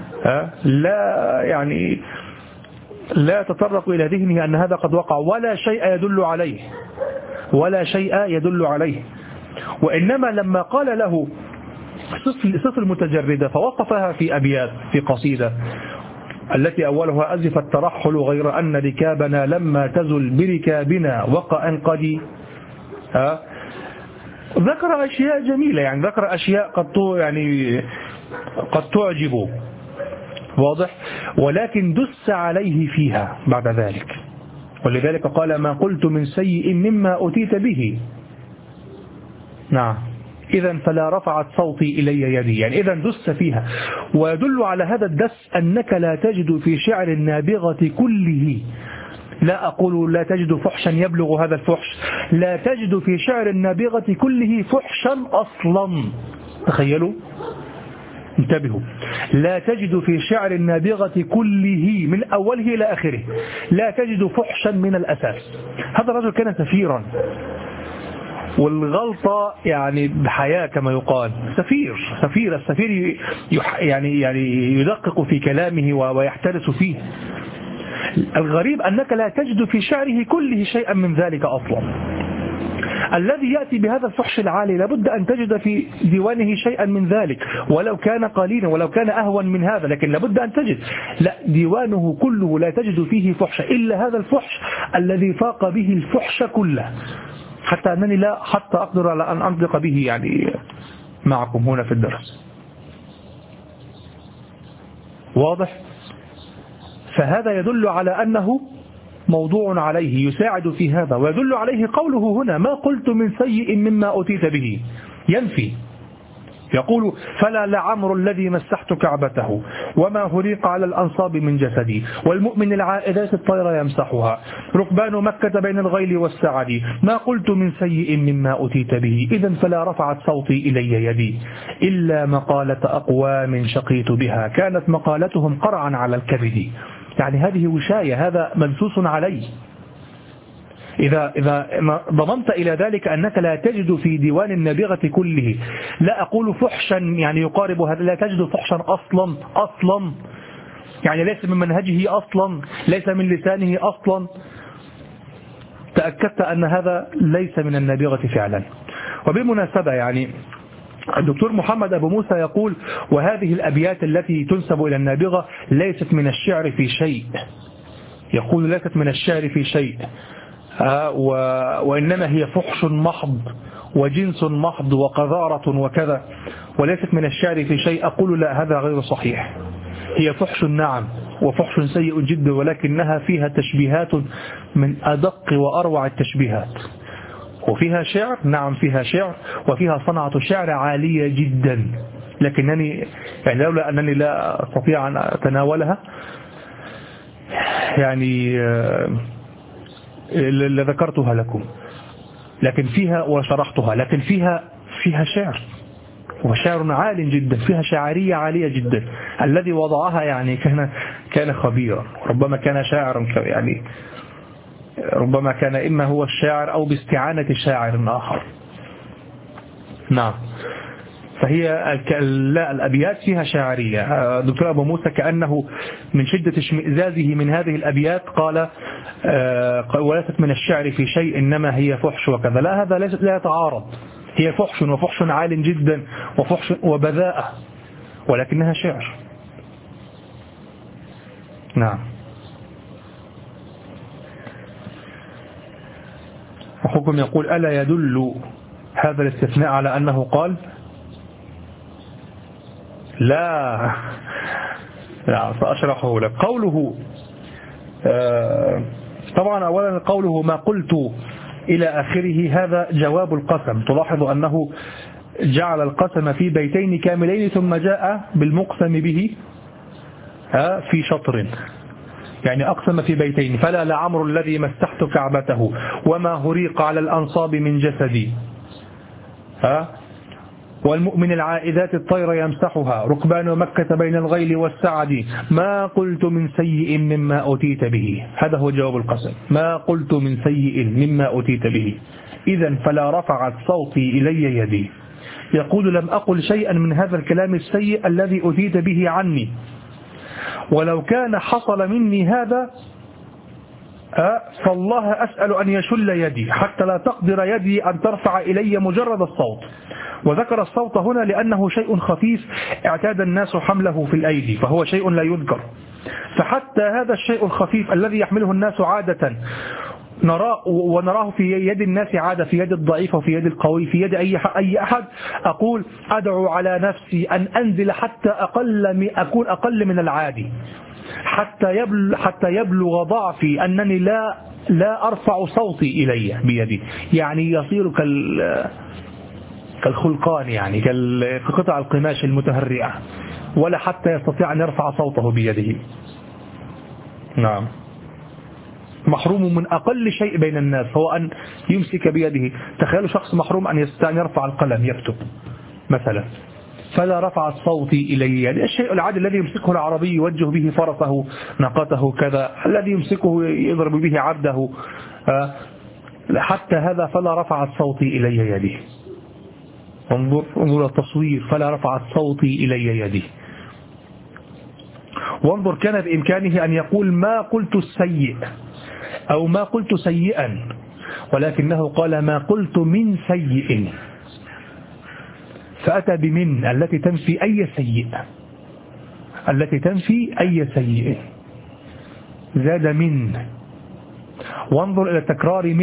لا يتطرق إلى ذهنه أن هذا قد وقع، ولا شيء يدل عليه، وإنما لما قال له صف المتجردة فوقفها في أبيات في قصيدة التي أولها أزف الترحل غير أن ركابنا لما تزل بركابنا وقع قد ذكر أشياء جميلة، يعني ذكر أشياء قد تعجب، واضح، ولكن دس عليه فيها بعد ذلك، ولذلك قال ما قلت من سيء مما أتيت به. نعم. إذا فلا رفعت صوتي إلي يدي، يعني إذا دس فيها. ويدل على هذا الدس أنك لا تجد في شعر النابغة كله، لا أقول لا تجد فحشا يبلغ هذا الفحش، لا تجد في شعر النابغة كله فحشا أصلا. تخيلوا، انتبهوا، لا تجد في شعر النابغة كله من أوله إلى آخره لا تجد فحشا من الأساس. هذا الرجل كان سفيرا، والغلطة يعني بحياة كما يقال، السفير يعني يدقق في كلامه ويحترس فيه. الغريب أنك لا تجد في شعره كله شيئا من ذلك أصلا. الذي يأتي بهذا الفحش العالي لابد أن تجد في ديوانه شيئا من ذلك، ولو كان قليلا ولو كان أهون من هذا، لكن لابد أن تجد. لا، ديوانه كله لا تجد فيه فحش إلا هذا الفحش الذي فاق به الفحش كله، حتى أنني لا حتى أقدر على أن أنطق به يعني معكم هنا في الدرس. واضح؟ فهذا يدل على أنه موضوع عليه يساعد في هذا، ويدل عليه قوله هنا ما قلت من سيء مما أتيت به، ينفي. يقول فلا لعمر الذي مسحت كعبته وما هريق على الأنصاب من جسدي والمؤمن العائدات الطير يمسحها ركبان مكة بين الغيل والسعد ما قلت من سيء مما أتيت به إذا فلا رفعت صوتي إلي يدي إلا مقالة أقوام شقيت بها كانت مقالتهم قرعا على الكبد. يعني هذه وشاية، هذا مدسوس عليه. إذا ضمنت إلى ذلك أنك لا تجد في ديوان النابغة كله، لا أقول فحشا يعني يقارب هذا، لا تجد فحشا أصلا يعني ليس من منهجه أصلا، ليس من لسانه أصلا، تأكدت أن هذا ليس من النابغة فعلا. وبالمناسبة يعني الدكتور محمد أبو موسى يقول وهذه الأبيات التي تنسب إلى النابغة ليست من الشعر في شيء، يقول ليست من الشعر في شيء، وإنما هي فحش محض وجنس محض وقذارة وكذا وليست من الشعر في شيء، أقول لا، هذا غير صحيح. هي فحش نعم، وفحش سيء جدا، ولكنها فيها تشبيهات من أدق وأروع التشبيهات. وفيها شعر، نعم فيها شعر، وفيها صنعة شعر عالية جدا، لكنني يعني لولا أنني لا أستطيع أن أتناولها يعني لذكرتها لكم، لكن فيها وشرحتها، لكن فيها شعر، وشعر عال جدا، فيها شاعرية عالية جدا. الذي وضعها يعني كان خبيرا، ربما كان شاعرا، يعني ربما كان إما هو الشاعر أو باستعانة شاعر آخر. نعم، فهي الأبيات فيها شاعرية. دكتور أبو موسى كأنه من شدة اشمئزازه من هذه الأبيات قال وليست من الشعر في شيء إنما هي فحش وكذا. لا، هذا لا يتعارض، هي فحش، وفحش عال جدا، وفحش وبذاءة، ولكنها شعر. نعم. أخوكم يقول ألا يدل هذا الاستثناء على أنه قال؟ لا، سأشرحه لك. قوله طبعا أولا قوله ما قلت إلى آخره هذا جواب القسم. تلاحظ أنه جعل القسم في بيتين كاملين ثم جاء بالمقسم به في شطر، يعني أقسم في بيتين: فلا لعمر الذي مسحت كعبته وما هريق على الأنصاب من جسدي، والمؤمن العائذات الطير يمسحها، ركبان مكة بين الغيل والسعد، ما قلت من سيء مما أتيت به. هذا هو جواب القسم، ما قلت من سيء مما أتيت به. إذن فلا رفعت صوتي إلي يدي. يقول لم أقل شيئا من هذا الكلام السيء الذي أتيت به عني، ولو كان حصل مني هذا فالله أسأل أن يشل يدي حتى لا تقدر يدي أن ترفع إلي مجرد الصوت. وذكر الصوت هنا لأنه شيء خفيف اعتاد الناس حمله في الأيدي، فهو شيء لا يذكر. فحتى هذا الشيء الخفيف الذي يحمله الناس عادة ونراه في يد الناس عادة، في يد الضعيف وفي يد القوي، في يد أي أحد، أقول أدعو على نفسي أن أنزل حتى أكون أقل من العادي، حتى يبلغ ضعفي أنني لا أرفع صوتي إلي بيدي، يعني يصير كالخلقان، يعني كقطع القماش المتهرئة، ولا حتى يستطيع أن يرفع صوته بيده. نعم، محروم من أقل شيء بين الناس هو أن يمسك بيده. تخيلوا شخص محروم أن يستطيع أن يرفع القلم يكتب مثلا، فلا رفعت صوتي إلي يدي. الشيء العادي الذي يمسكه العربي يوجه به فرسه ناقته كذا، الذي يمسكه يضرب به عبده، حتى هذا فلا رفعت صوتي إلي يدي. انظر التصوير، فلا رفعت صوتي إلي يدي. وانظر كان بإمكانه أن يقول ما قلت السيء أو ما قلت سيئا، ولكنه قال ما قلت من سيء، فأتى بمن التي تنفي أي سيء، التي تنفي أي سيء، زاد من. وانظر إلى تكرار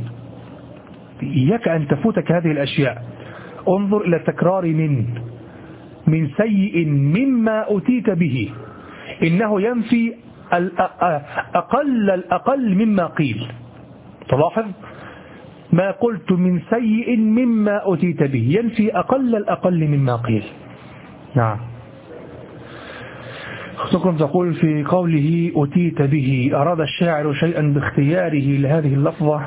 إياك أن تفوتك هذه الأشياء. انظر إلى تكرار من سيء مما أتيت به، إنه ينفي الأقل مما قيل. تلاحظ ما قلت من سيء مما أتيت به، ينفي الأقل مما قيل. نعم. أختكم تقول في قوله أتيت به أراد الشاعر شيئا باختياره لهذه اللفظة؟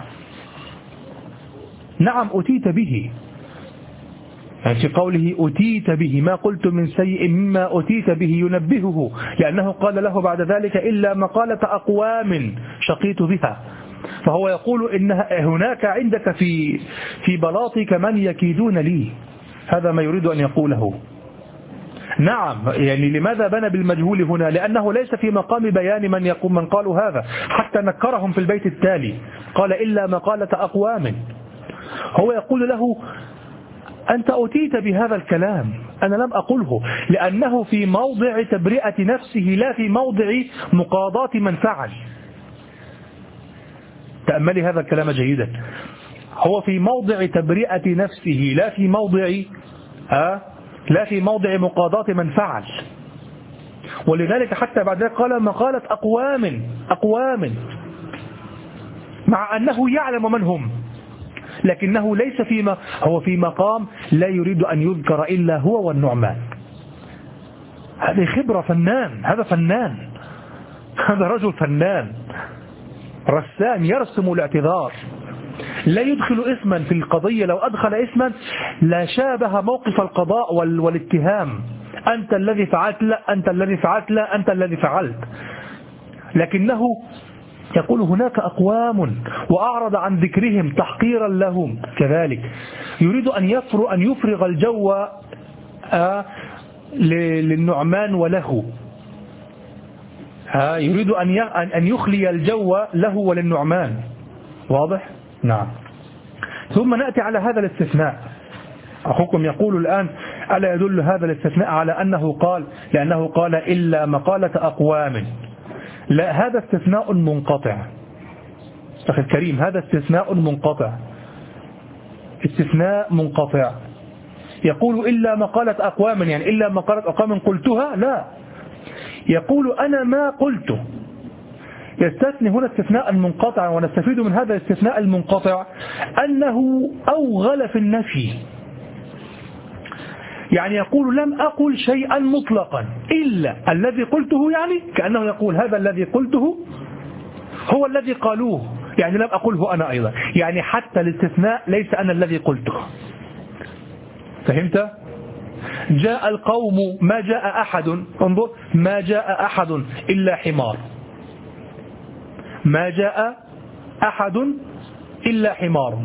نعم، أتيت به، يعني في قوله أتيت به ما قلت من سيء مما أتيت به ينبهه، لأنه قال له بعد ذلك إلا مقالة أقوام شقيت بها. فهو يقول إن هناك عندك في بلاطك من يكيدون لي، هذا ما يريد أن يقوله. نعم، يعني لماذا بنى بالمجهول هنا؟ لأنه ليس في مقام بيان من قالوا هذا، حتى نكرهم في البيت التالي قال إلا مقالة أقوام. هو يقول له أنت أتيت بهذا الكلام، أنا لم أقوله، لأنه في موضع تبرئة نفسه لا في موضع مقاضاة من فعل. تأملي هذا الكلام جيدا. هو في موضع تبرئة نفسه، لا في موضع مقاضاة من فعل. ولذلك حتى بعد ذلك قال مقالة أقوام مع أنه يعلم من هم، لكنه ليس هو في مقام لا يريد أن يذكر إلا هو والنعمان. هذه خبرة، هذا رجل فنان رسام يرسم الاعتذار، لا يدخل اسما في القضية. لو أدخل اسما لا شابه موقف القضاء والاتهام، أنت الذي فعلت، لا أنت الذي فعلت، لا أنت الذي فعلت. لكنه يقول هناك أقوام وأعرض عن ذكرهم تحقيرا لهم. كذلك يريد أن يفرغ الجو للنعمان وله، يريد أن يخلي الجو له وللنعمان. واضح؟ نعم. ثم نأتي على هذا الاستثناء. أخوكم يقول الآن ألا يدل هذا الاستثناء على أنه قال، لأنه قال إلا مقالة أقوام. لا، هذا استثناء منقطع أخي الكريم، هذا استثناء منقطع. يقول إلا مقالة أقوام، يعني إلا مقالة أقوام قلتها، لا، يقول أنا ما قلت. يستثني هنا استثناء منقطع، ونستفيد من هذا الاستثناء المنقطع أنه أوغل في النفي. يعني يقول لم أقل شيئا مطلقا إلا الذي قلته، يعني كأنه يقول هذا الذي قلته هو الذي قالوه، يعني لم أقله أنا أيضا، يعني حتى الاستثناء ليس أنا الذي قلته. فهمت؟ جاء القوم، ما جاء أحد، انظر، ما جاء أحد إلا حمار، ما جاء أحد إلا حمار.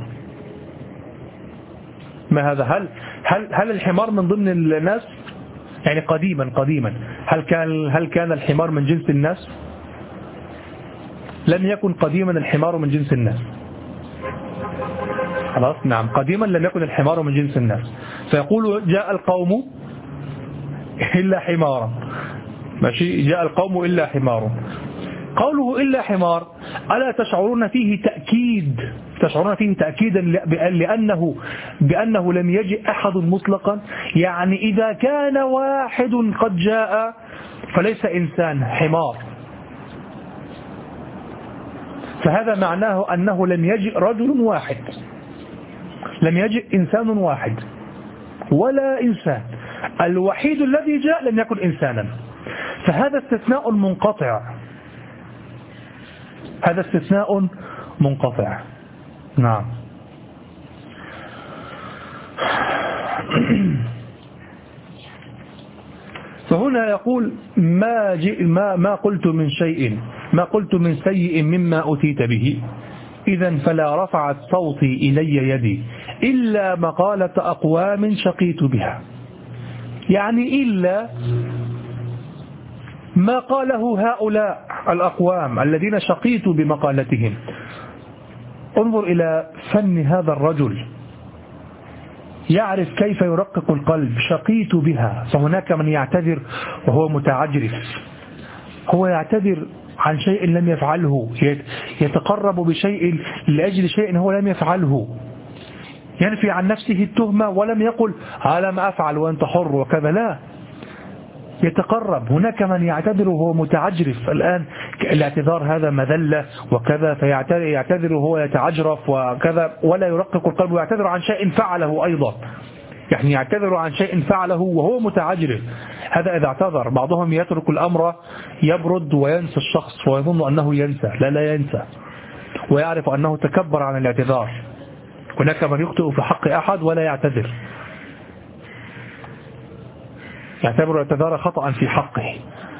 ما هذا؟ هل الحمار من ضمن الناس؟ يعني قديما هل كان الحمار من جنس الناس؟ لم يكن قديما الحمار من جنس الناس. خلاص، نعم، قديما لم يكن الحمار من جنس الناس. فيقول جاء القوم إلا حمارا، ماشي، جاء القوم إلا حمار. قوله إلا حمار ألا تشعرون فيه تأكيدا بأنه لم يجئ أحد مطلقا؟ يعني إذا كان واحد قد جاء فليس إنسان، حمار. فهذا معناه أنه لم يجئ رجل واحد، لم يجئ إنسان واحد ولا إنسان، الوحيد الذي جاء لم يكن إنسانا. فهذا استثناء منقطع، هذا استثناء منقطع. نعم. فهنا يقول ما قلت من شيء، ما قلت من سيء مما أتيت به، إذا فلا رفعت صوتي إلي يدي إلا مقالة أقوام شقيت بها. يعني إلا ما قاله هؤلاء الأقوام الذين شقيت بمقالتهم. انظر إلى فن هذا الرجل، يعرف كيف يرقق القلب. شقيت بها، فهناك من يعتذر وهو متعجرف، هو يعتذر عن شيء لم يفعله، يتقرب بشيء لأجل شيء هو لم يفعله، ينفي عن نفسه التهمة ولم يقل لم أفعل وأنت حر وكذا، لا، يتقرب. هناك من يعتذر وهو متعجرف. الآن الاعتذار هذا مذلة وكذا، فيعتذر وهو يتعجرف وكذا ولا يرقق القلب، ويعتذر عن شيء فعله أيضا، يعني يعتذر عن شيء فعله وهو متعجرف. هذا إذا اعتذر. بعضهم يترك الأمر يبرد وينسى الشخص ويظن أنه ينسى، لا ينسى، ويعرف أنه تكبر عن الاعتذار. هناك من يخطئ في حق أحد ولا يعتذر، يعتبر الاعتذار خطأ في حقه.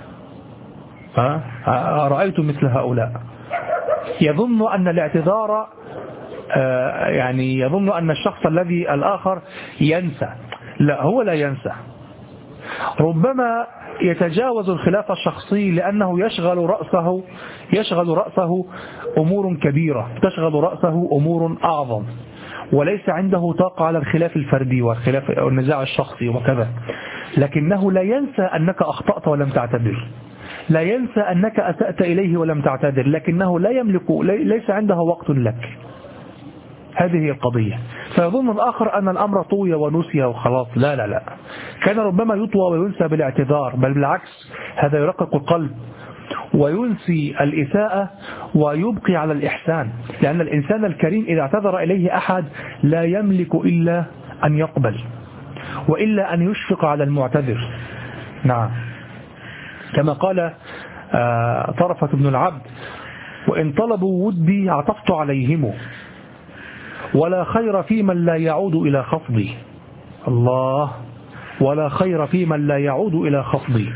رأيت مثل هؤلاء يظن أن الاعتذار يعني يظن أن الشخص الآخر ينسى. لا، هو لا ينسى، ربما يتجاوز الخلاف الشخصي لأنه يشغل رأسه أمور كبيرة، تشغل رأسه أمور أعظم، وليس عنده طاقة على الخلاف الفردي والنزاع الشخصي وكذا. لكنه لا ينسى أنك أخطأت ولم تعتذر، لا ينسى أنك أسأت إليه ولم تعتذر، لكنه لا يملك، ليس عنده وقت لك. هذه هي القضية. فيظن الآخر أن الأمر طوي ونسي وخلاص. لا لا لا، كان ربما يطوى وينسى بالاعتذار، بل بالعكس هذا يرقق القلب وينسي الإساءة ويبقي على الإحسان، لأن الإنسان الكريم إذا اعتذر إليه أحد لا يملك إلا أن يقبل، وإلا أن يشفق على المعتذر. نعم، كما قال طرفة بن العبد: وإن طلبوا ودي عطفت عليهم، ولا خير في من لا يعود إلى خفضي. الله، ولا خير في من لا يعود إلى خفضي.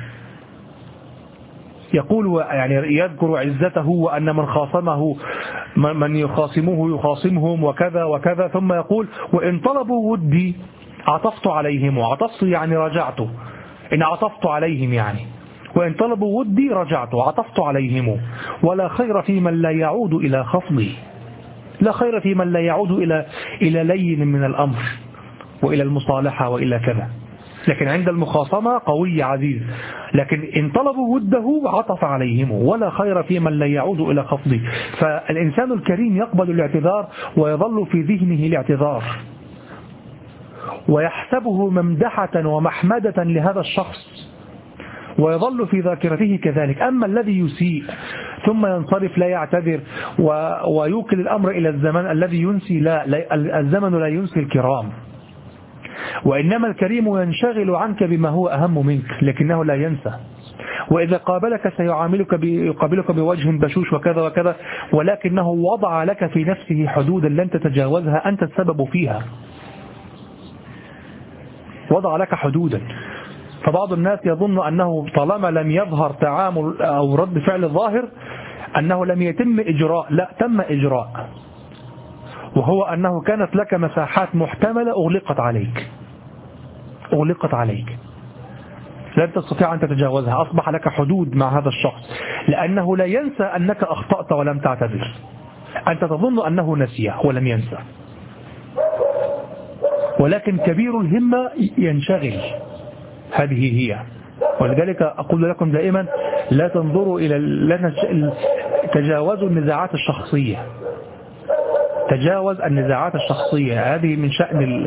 يقول يعني يذكر عزته وأن من خاصمه من يخاصمه يخاصمهم وكذا وكذا، ثم يقول: وإن طلبوا ودي عطفت عليهم. وعطفت يعني رجعت، إن عطفت عليهم يعني، وإن طلبوا ودي رجعت وعطفت عليهم، ولا خير في من لا يعود إلى خفضي. لا خير في من لا يعود إلى لين من الأمر وإلى المصالحة وإلى كذا. لكن عند المخاصمة قوي عزيز، لكن إن طلبوا وده عطف عليهم، ولا خير في من لا يعود إلى خفضه. فالإنسان الكريم يقبل الاعتذار ويظل في ذهنه الاعتذار ويحسبه ممدحة ومحمدة لهذا الشخص، ويظل في ذاكرته كذلك. أما الذي يسيء ثم ينصرف لا يعتذر ويوكل الأمر إلى الزمن الذي ينسي، لا، الزمن لا ينسي الكرام، وإنما الكريم ينشغل عنك بما هو أهم منك، لكنه لا ينسى. وإذا قابلك يقابلك بوجه بشوش وكذا وكذا، ولكنه وضع لك في نفسه حدودا لن تتجاوزها، أنت السبب فيها، وضع لك حدودا. فبعض الناس يظن أنه طالما لم يظهر تعامل أو رد فعل ظاهر أنه لم يتم إجراء. لا، تم إجراء، وهو أنه كانت لك مساحات محتملة أغلقت عليك لن تستطيع أن تتجاوزها. أصبح لك حدود مع هذا الشخص، لأنه لا ينسى أنك أخطأت ولم تعتذر. أنت تظن أنه نسي ولم ينسى، ولكن كبير الهمة ينشغل. هذه هي. ولذلك أقول لكم دائما: لا تنظروا تجاوزوا النزاعات الشخصية. تجاوز النزاعات الشخصية، هذه من شأن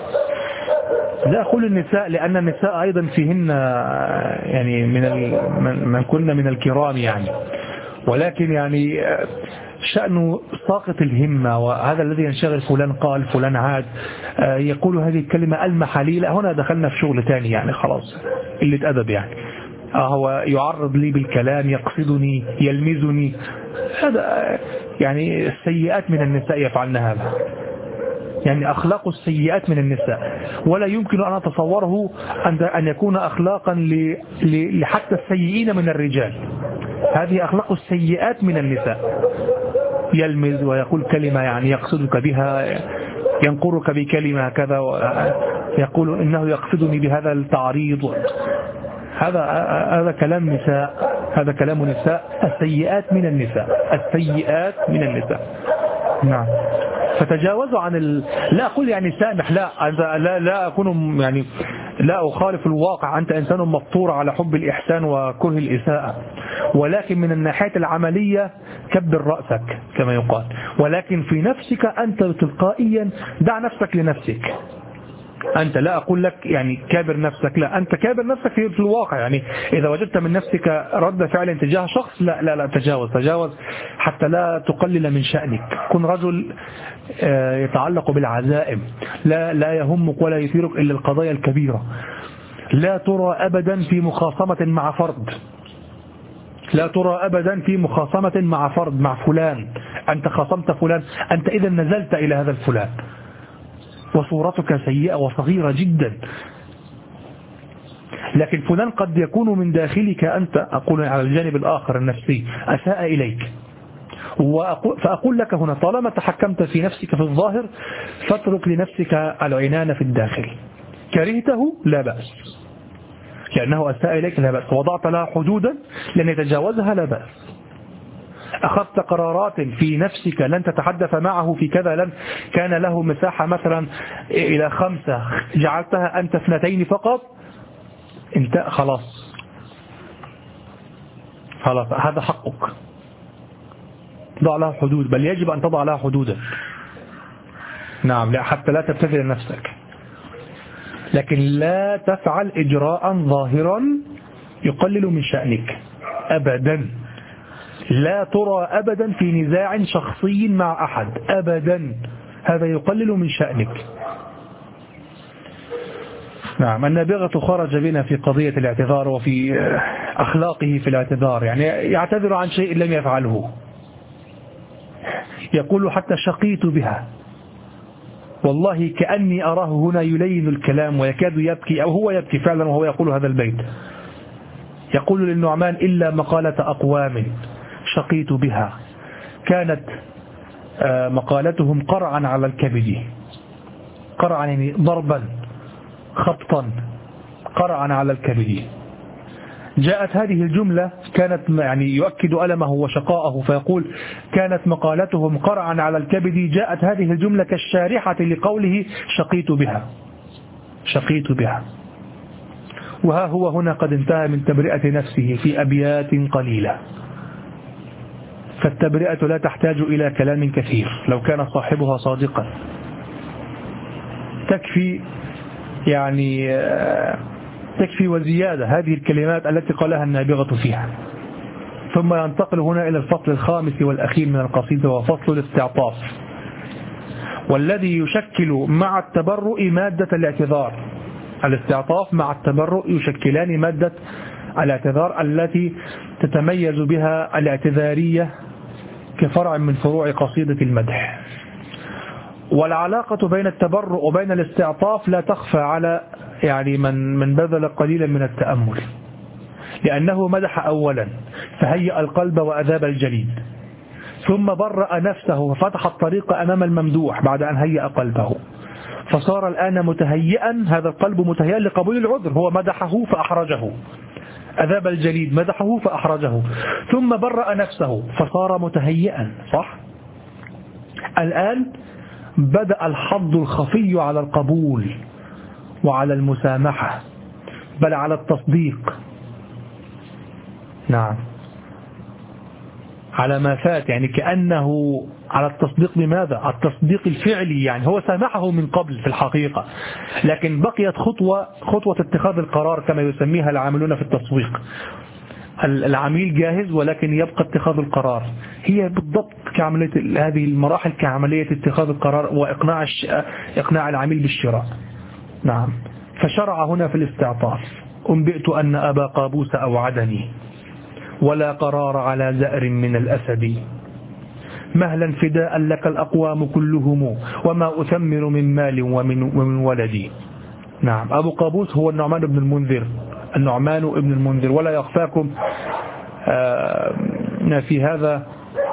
لا أقول النساء، لأن النساء أيضا فيهن يعني من كنا من الكرام يعني، ولكن يعني شأن ساقط الهمة، وهذا الذي ينشغل فلان قال فلان عاد يقول هذه الكلمة المحليلة. هنا دخلنا في شغل تاني يعني، خلاص قلة أدب يعني. هو يعرض لي بالكلام، يقصدني، يلمزني. هذا يعني السيئات من النساء يفعلن هذا، يعني أخلاق السيئات من النساء، ولا يمكن أن أتصوره أن يكون أخلاقا لحتى السيئين من الرجال. هذه أخلاق السيئات من النساء، يلمز ويقول كلمة يعني يقصدك بها، ينقرك بكلمة كذا، يقول إنه يقصدني بهذا التعريض. هذا كلام نساء، هذا كلام نساء. السيئات من النساء. نعم. فتجاوزوا عن لا أقول يعني سامح، لا أكون يعني لا أخالف الواقع. أنت إنسان مفطور على حب الإحسان وكره الإساءة، ولكن من الناحية العملية كبر رأسك كما يقال. ولكن في نفسك أنت تلقائيا دع نفسك لنفسك. أنت لا أقول لك يعني كابر نفسك، لا، أنت كابر نفسك في الواقع. يعني إذا وجدت من نفسك رد فعل تجاه شخص، لا تجاوز حتى لا تقلل من شأنك. كن رجل يتعلق بالعزائم، لا يهمك ولا يثيرك إلا القضايا الكبيرة. لا ترى أبدا في مخاصمة مع فرد، لا ترى أبدا في مخاصمة مع فرد، مع فلان. أنت خاصمت فلان، أنت إذا نزلت إلى هذا الفلان وصورتك سيئة وصغيرة جدا. لكن فلان قد يكون من داخلك أنت، أقول على الجانب الآخر النفسي، أساء إليك. فأقول لك هنا: طالما تحكمت في نفسك في الظاهر، فاترك لنفسك العنان في الداخل. كرهته لا بأس، لأنه أساء إليك لا بأس. وضعت لها حدودا لن يتجاوزها لا بأس. أخذت قرارات في نفسك لن تتحدث معه في كذا، لن كان له مساحة مثلا إلى 5، جعلتها أنت 2 فقط، انت خلاص هذا حقك. ضع لها حدود، بل يجب أن تضع لها حدودا. نعم، لا حتى لا تبتذل نفسك، لكن لا تفعل إجراء ظاهرا يقلل من شأنك أبدا. لا ترى أبدا في نزاع شخصي مع أحد أبدا، هذا يقلل من شأنك. نعم، النابغة خرج بنا في قضية الاعتذار وفي أخلاقه في الاعتذار، يعني يعتذر عن شيء لم يفعله، يقول حتى شقيت بها، والله كأني أراه هنا يلين الكلام ويكاد يبكي، أو هو يبكي فعلا وهو يقول هذا البيت. يقول للنعمان: إلا مقالة أقوام شقيت بها كانت مقالتهم قرعا على الكبد. قرعا يعني ضربا، خبطا، قرعا على الكبد. جاءت هذه الجملة كانت يعني يؤكد ألمه وشقاءه، فيقول: كانت مقالتهم قرعا على الكبد. جاءت هذه الجملة كالشارحة لقوله شقيت بها، شقيت بها. وها هو هنا قد انتهى من تبرئة نفسه في أبيات قليلة. فالتبرئة لا تحتاج إلى كلام كثير لو كان صاحبها صادقا، تكفي يعني تكفي وزيادة هذه الكلمات التي قالها النابغة فيها. ثم ينتقل هنا إلى الفصل الخامس والأخير من القصيدة، وفصل الاستعطاف، والذي يشكل مع التبرؤ مادة الاعتذار. الاستعطاف مع التبرؤ يشكلان مادة الاعتذار التي تتميز بها الاعتذارية كفرع من فروع قصيدة المدح. والعلاقة بين التبرؤ وبين الاستعطاف لا تخفى على يعني من بذل قليلا من التأمل، لأنه مدح أولا فهيأ القلب وأذاب الجليد، ثم برأ نفسه وفتح الطريق أمام الممدوح بعد أن هيأ قلبه، فصار الآن متهيئا، هذا القلب متهيئا لقبول العذر، هو مدحه فأحرجه. أذاب الجليد مدحه فأحرجه، ثم برأ نفسه فصار متهيئا، صح؟ الآن بدأ الحظ الخفي على القبول وعلى المسامحة، بل على التصديق. نعم، على ما فات، يعني كأنه على التصديق. بماذا؟ التصديق الفعلي، يعني هو سامحه من قبل في الحقيقة، لكن بقيت خطوة اتخاذ القرار كما يسميها العاملون في التسويق. العميل جاهز ولكن يبقى اتخاذ القرار. هي بالضبط كعملية هذه المراحل كعملية اتخاذ القرار وإقناع العميل بالشراء. نعم، فشرع هنا في الاستعطاف: أنبئت أن أبا قابوس أوعدني ولا قرار على زأر من الأسد، مهلا فداء لك الأقوام كلهم وما أثمر من مال ومن ولدي. نعم، أبو قابوس هو النعمان بن المنذر، النعمان ابن المنذر. ولا يخفاكم في هذا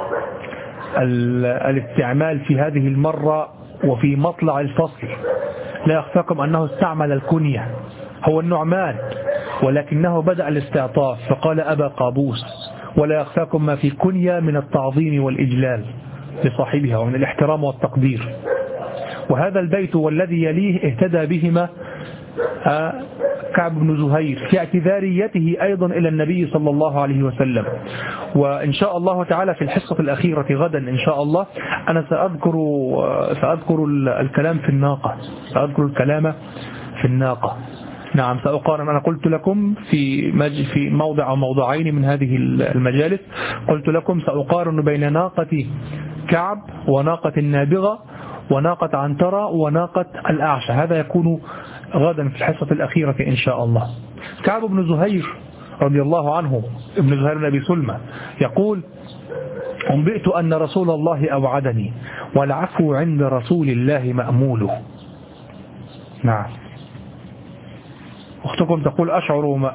الاستعمال في هذه المرة وفي مطلع الفصل، لا يخفاكم أنه استعمل الكنية، هو النعمان، ولكنه بدأ الاستعطاف فقال أبا قابوس. ولا يخفاكم ما في كنية من التعظيم والإجلال لصاحبها ومن الاحترام والتقدير. وهذا البيت والذي يليه اهتدى بهما كعب بن زهير في اعتذاريته أيضا إلى النبي صلى الله عليه وسلم. وإن شاء الله تعالى في الحصة الأخيرة غدا إن شاء الله أنا سأذكر الكلام في الناقة، سأذكر الكلام في الناقة. نعم، سأقارن. أنا قلت لكم في موضع أو موضعين من هذه المجالس، قلت لكم سأقارن بين ناقة كعب وناقة النابغة وناقة عنترة وناقة الأعشى. هذا يكون غدا في الحصة الأخيرة إن شاء الله. كعب بن زهير رضي الله عنه، ابن زهير بن أبي سلمى، يقول: أنبئت أن رسول الله أوعدني والعفو عند رسول الله مأموله. نعم، أختكم تقول: أشعر ما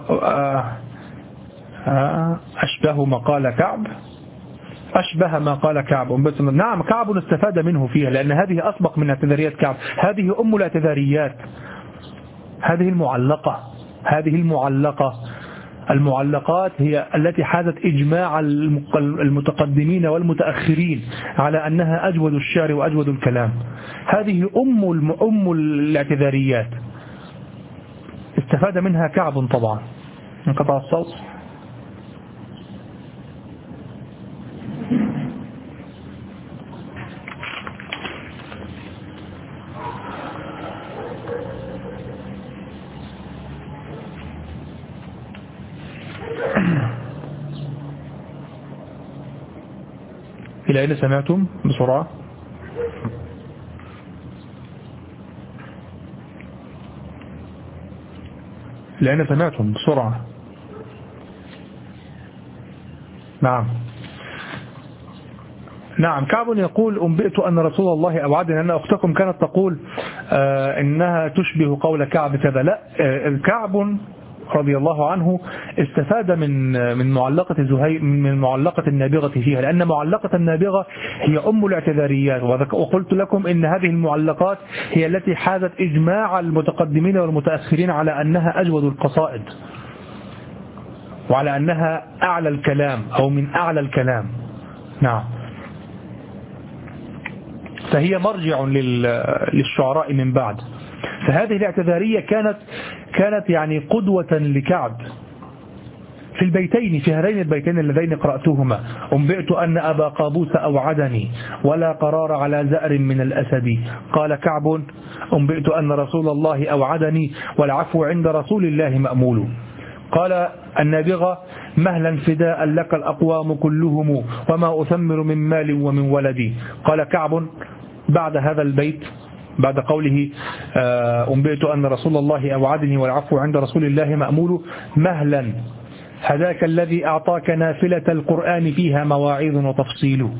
أشبه ما قال كعب، أشبه ما قال كعب. نعم، كعب استفاد منه فيها، لأن هذه أسبق من اعتذاريات كعب، هذه أم الاعتذاريات، هذه المعلقة. المعلقات هي التي حازت إجماع المتقدمين والمتأخرين على أنها أجود الشعر وأجود الكلام. هذه أم الاعتذاريات، استفاد منها كعب طبعا. انقطع الصوت. إلى أين سمعتم بسرعة؟ إلى أين سمعتم بسرعة؟ نعم كعب يقول أنبئت أن رسول الله أوعدني أن أختكم كانت تقول إنها تشبه قول كعب كذا. لا، كعب رضي الله عنه استفاد من معلقة زهير، من معلقة النابغة فيها، لأن معلقة النابغة هي أم الاعتذاريات، وقلت لكم إن هذه المعلقات هي التي حازت إجماع المتقدمين والمتأخرين على أنها أجود القصائد، وعلى أنها أعلى الكلام أو من أعلى الكلام. نعم، فهي مرجع للشعراء من بعد. فهذه الاعتذارية كانت يعني قدوة لكعب في البيتين، في هذين البيتين اللذين قرأتهما: أنبئت أن أبا قابوس أوعدني ولا قرار على زأر من الأسد. قال كعب: أنبئت أن رسول الله أوعدني والعفو عند رسول الله مأمول. قال النابغة: مهلا فداء لك الأقوام كلهم وما أثمر من مال ومن ولدي. قال كعب بعد هذا البيت، بعد قوله أنبئت أن رسول الله أوعدني والعفو عند رسول الله مأمول: مهلا هداك الذي أعطاك نافلة القرآن فيها مواعيظ وتفصيل.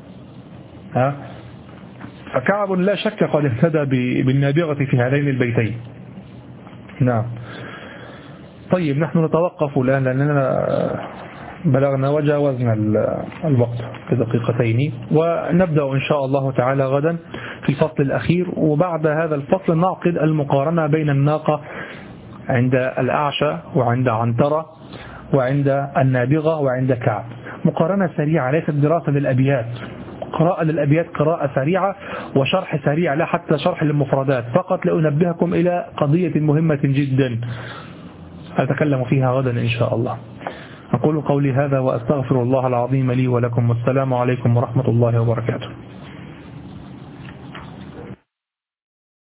فكعب لا شك قد اهتدى بالنابغة في هذين البيتين. نعم. طيب، نحن نتوقف الآن لأننا بلغنا وجاوزنا الوقت بدقيقتين، ونبدأ إن شاء الله تعالى غدا في الفصل الأخير. وبعد هذا الفصل نعقد المقارنة بين الناقة عند الأعشى وعند عنترة وعند النابغة وعند كعب، مقارنة سريعة ليست دراسة للأبيات، قراءة للأبيات، قراءة سريعة وشرح سريع، لا حتى شرح للمفردات، فقط لأنبهكم إلى قضية مهمة جدا أتكلم فيها غدا إن شاء الله. أقول قولي هذا وأستغفر الله العظيم لي ولكم، والسلام عليكم ورحمة الله وبركاته.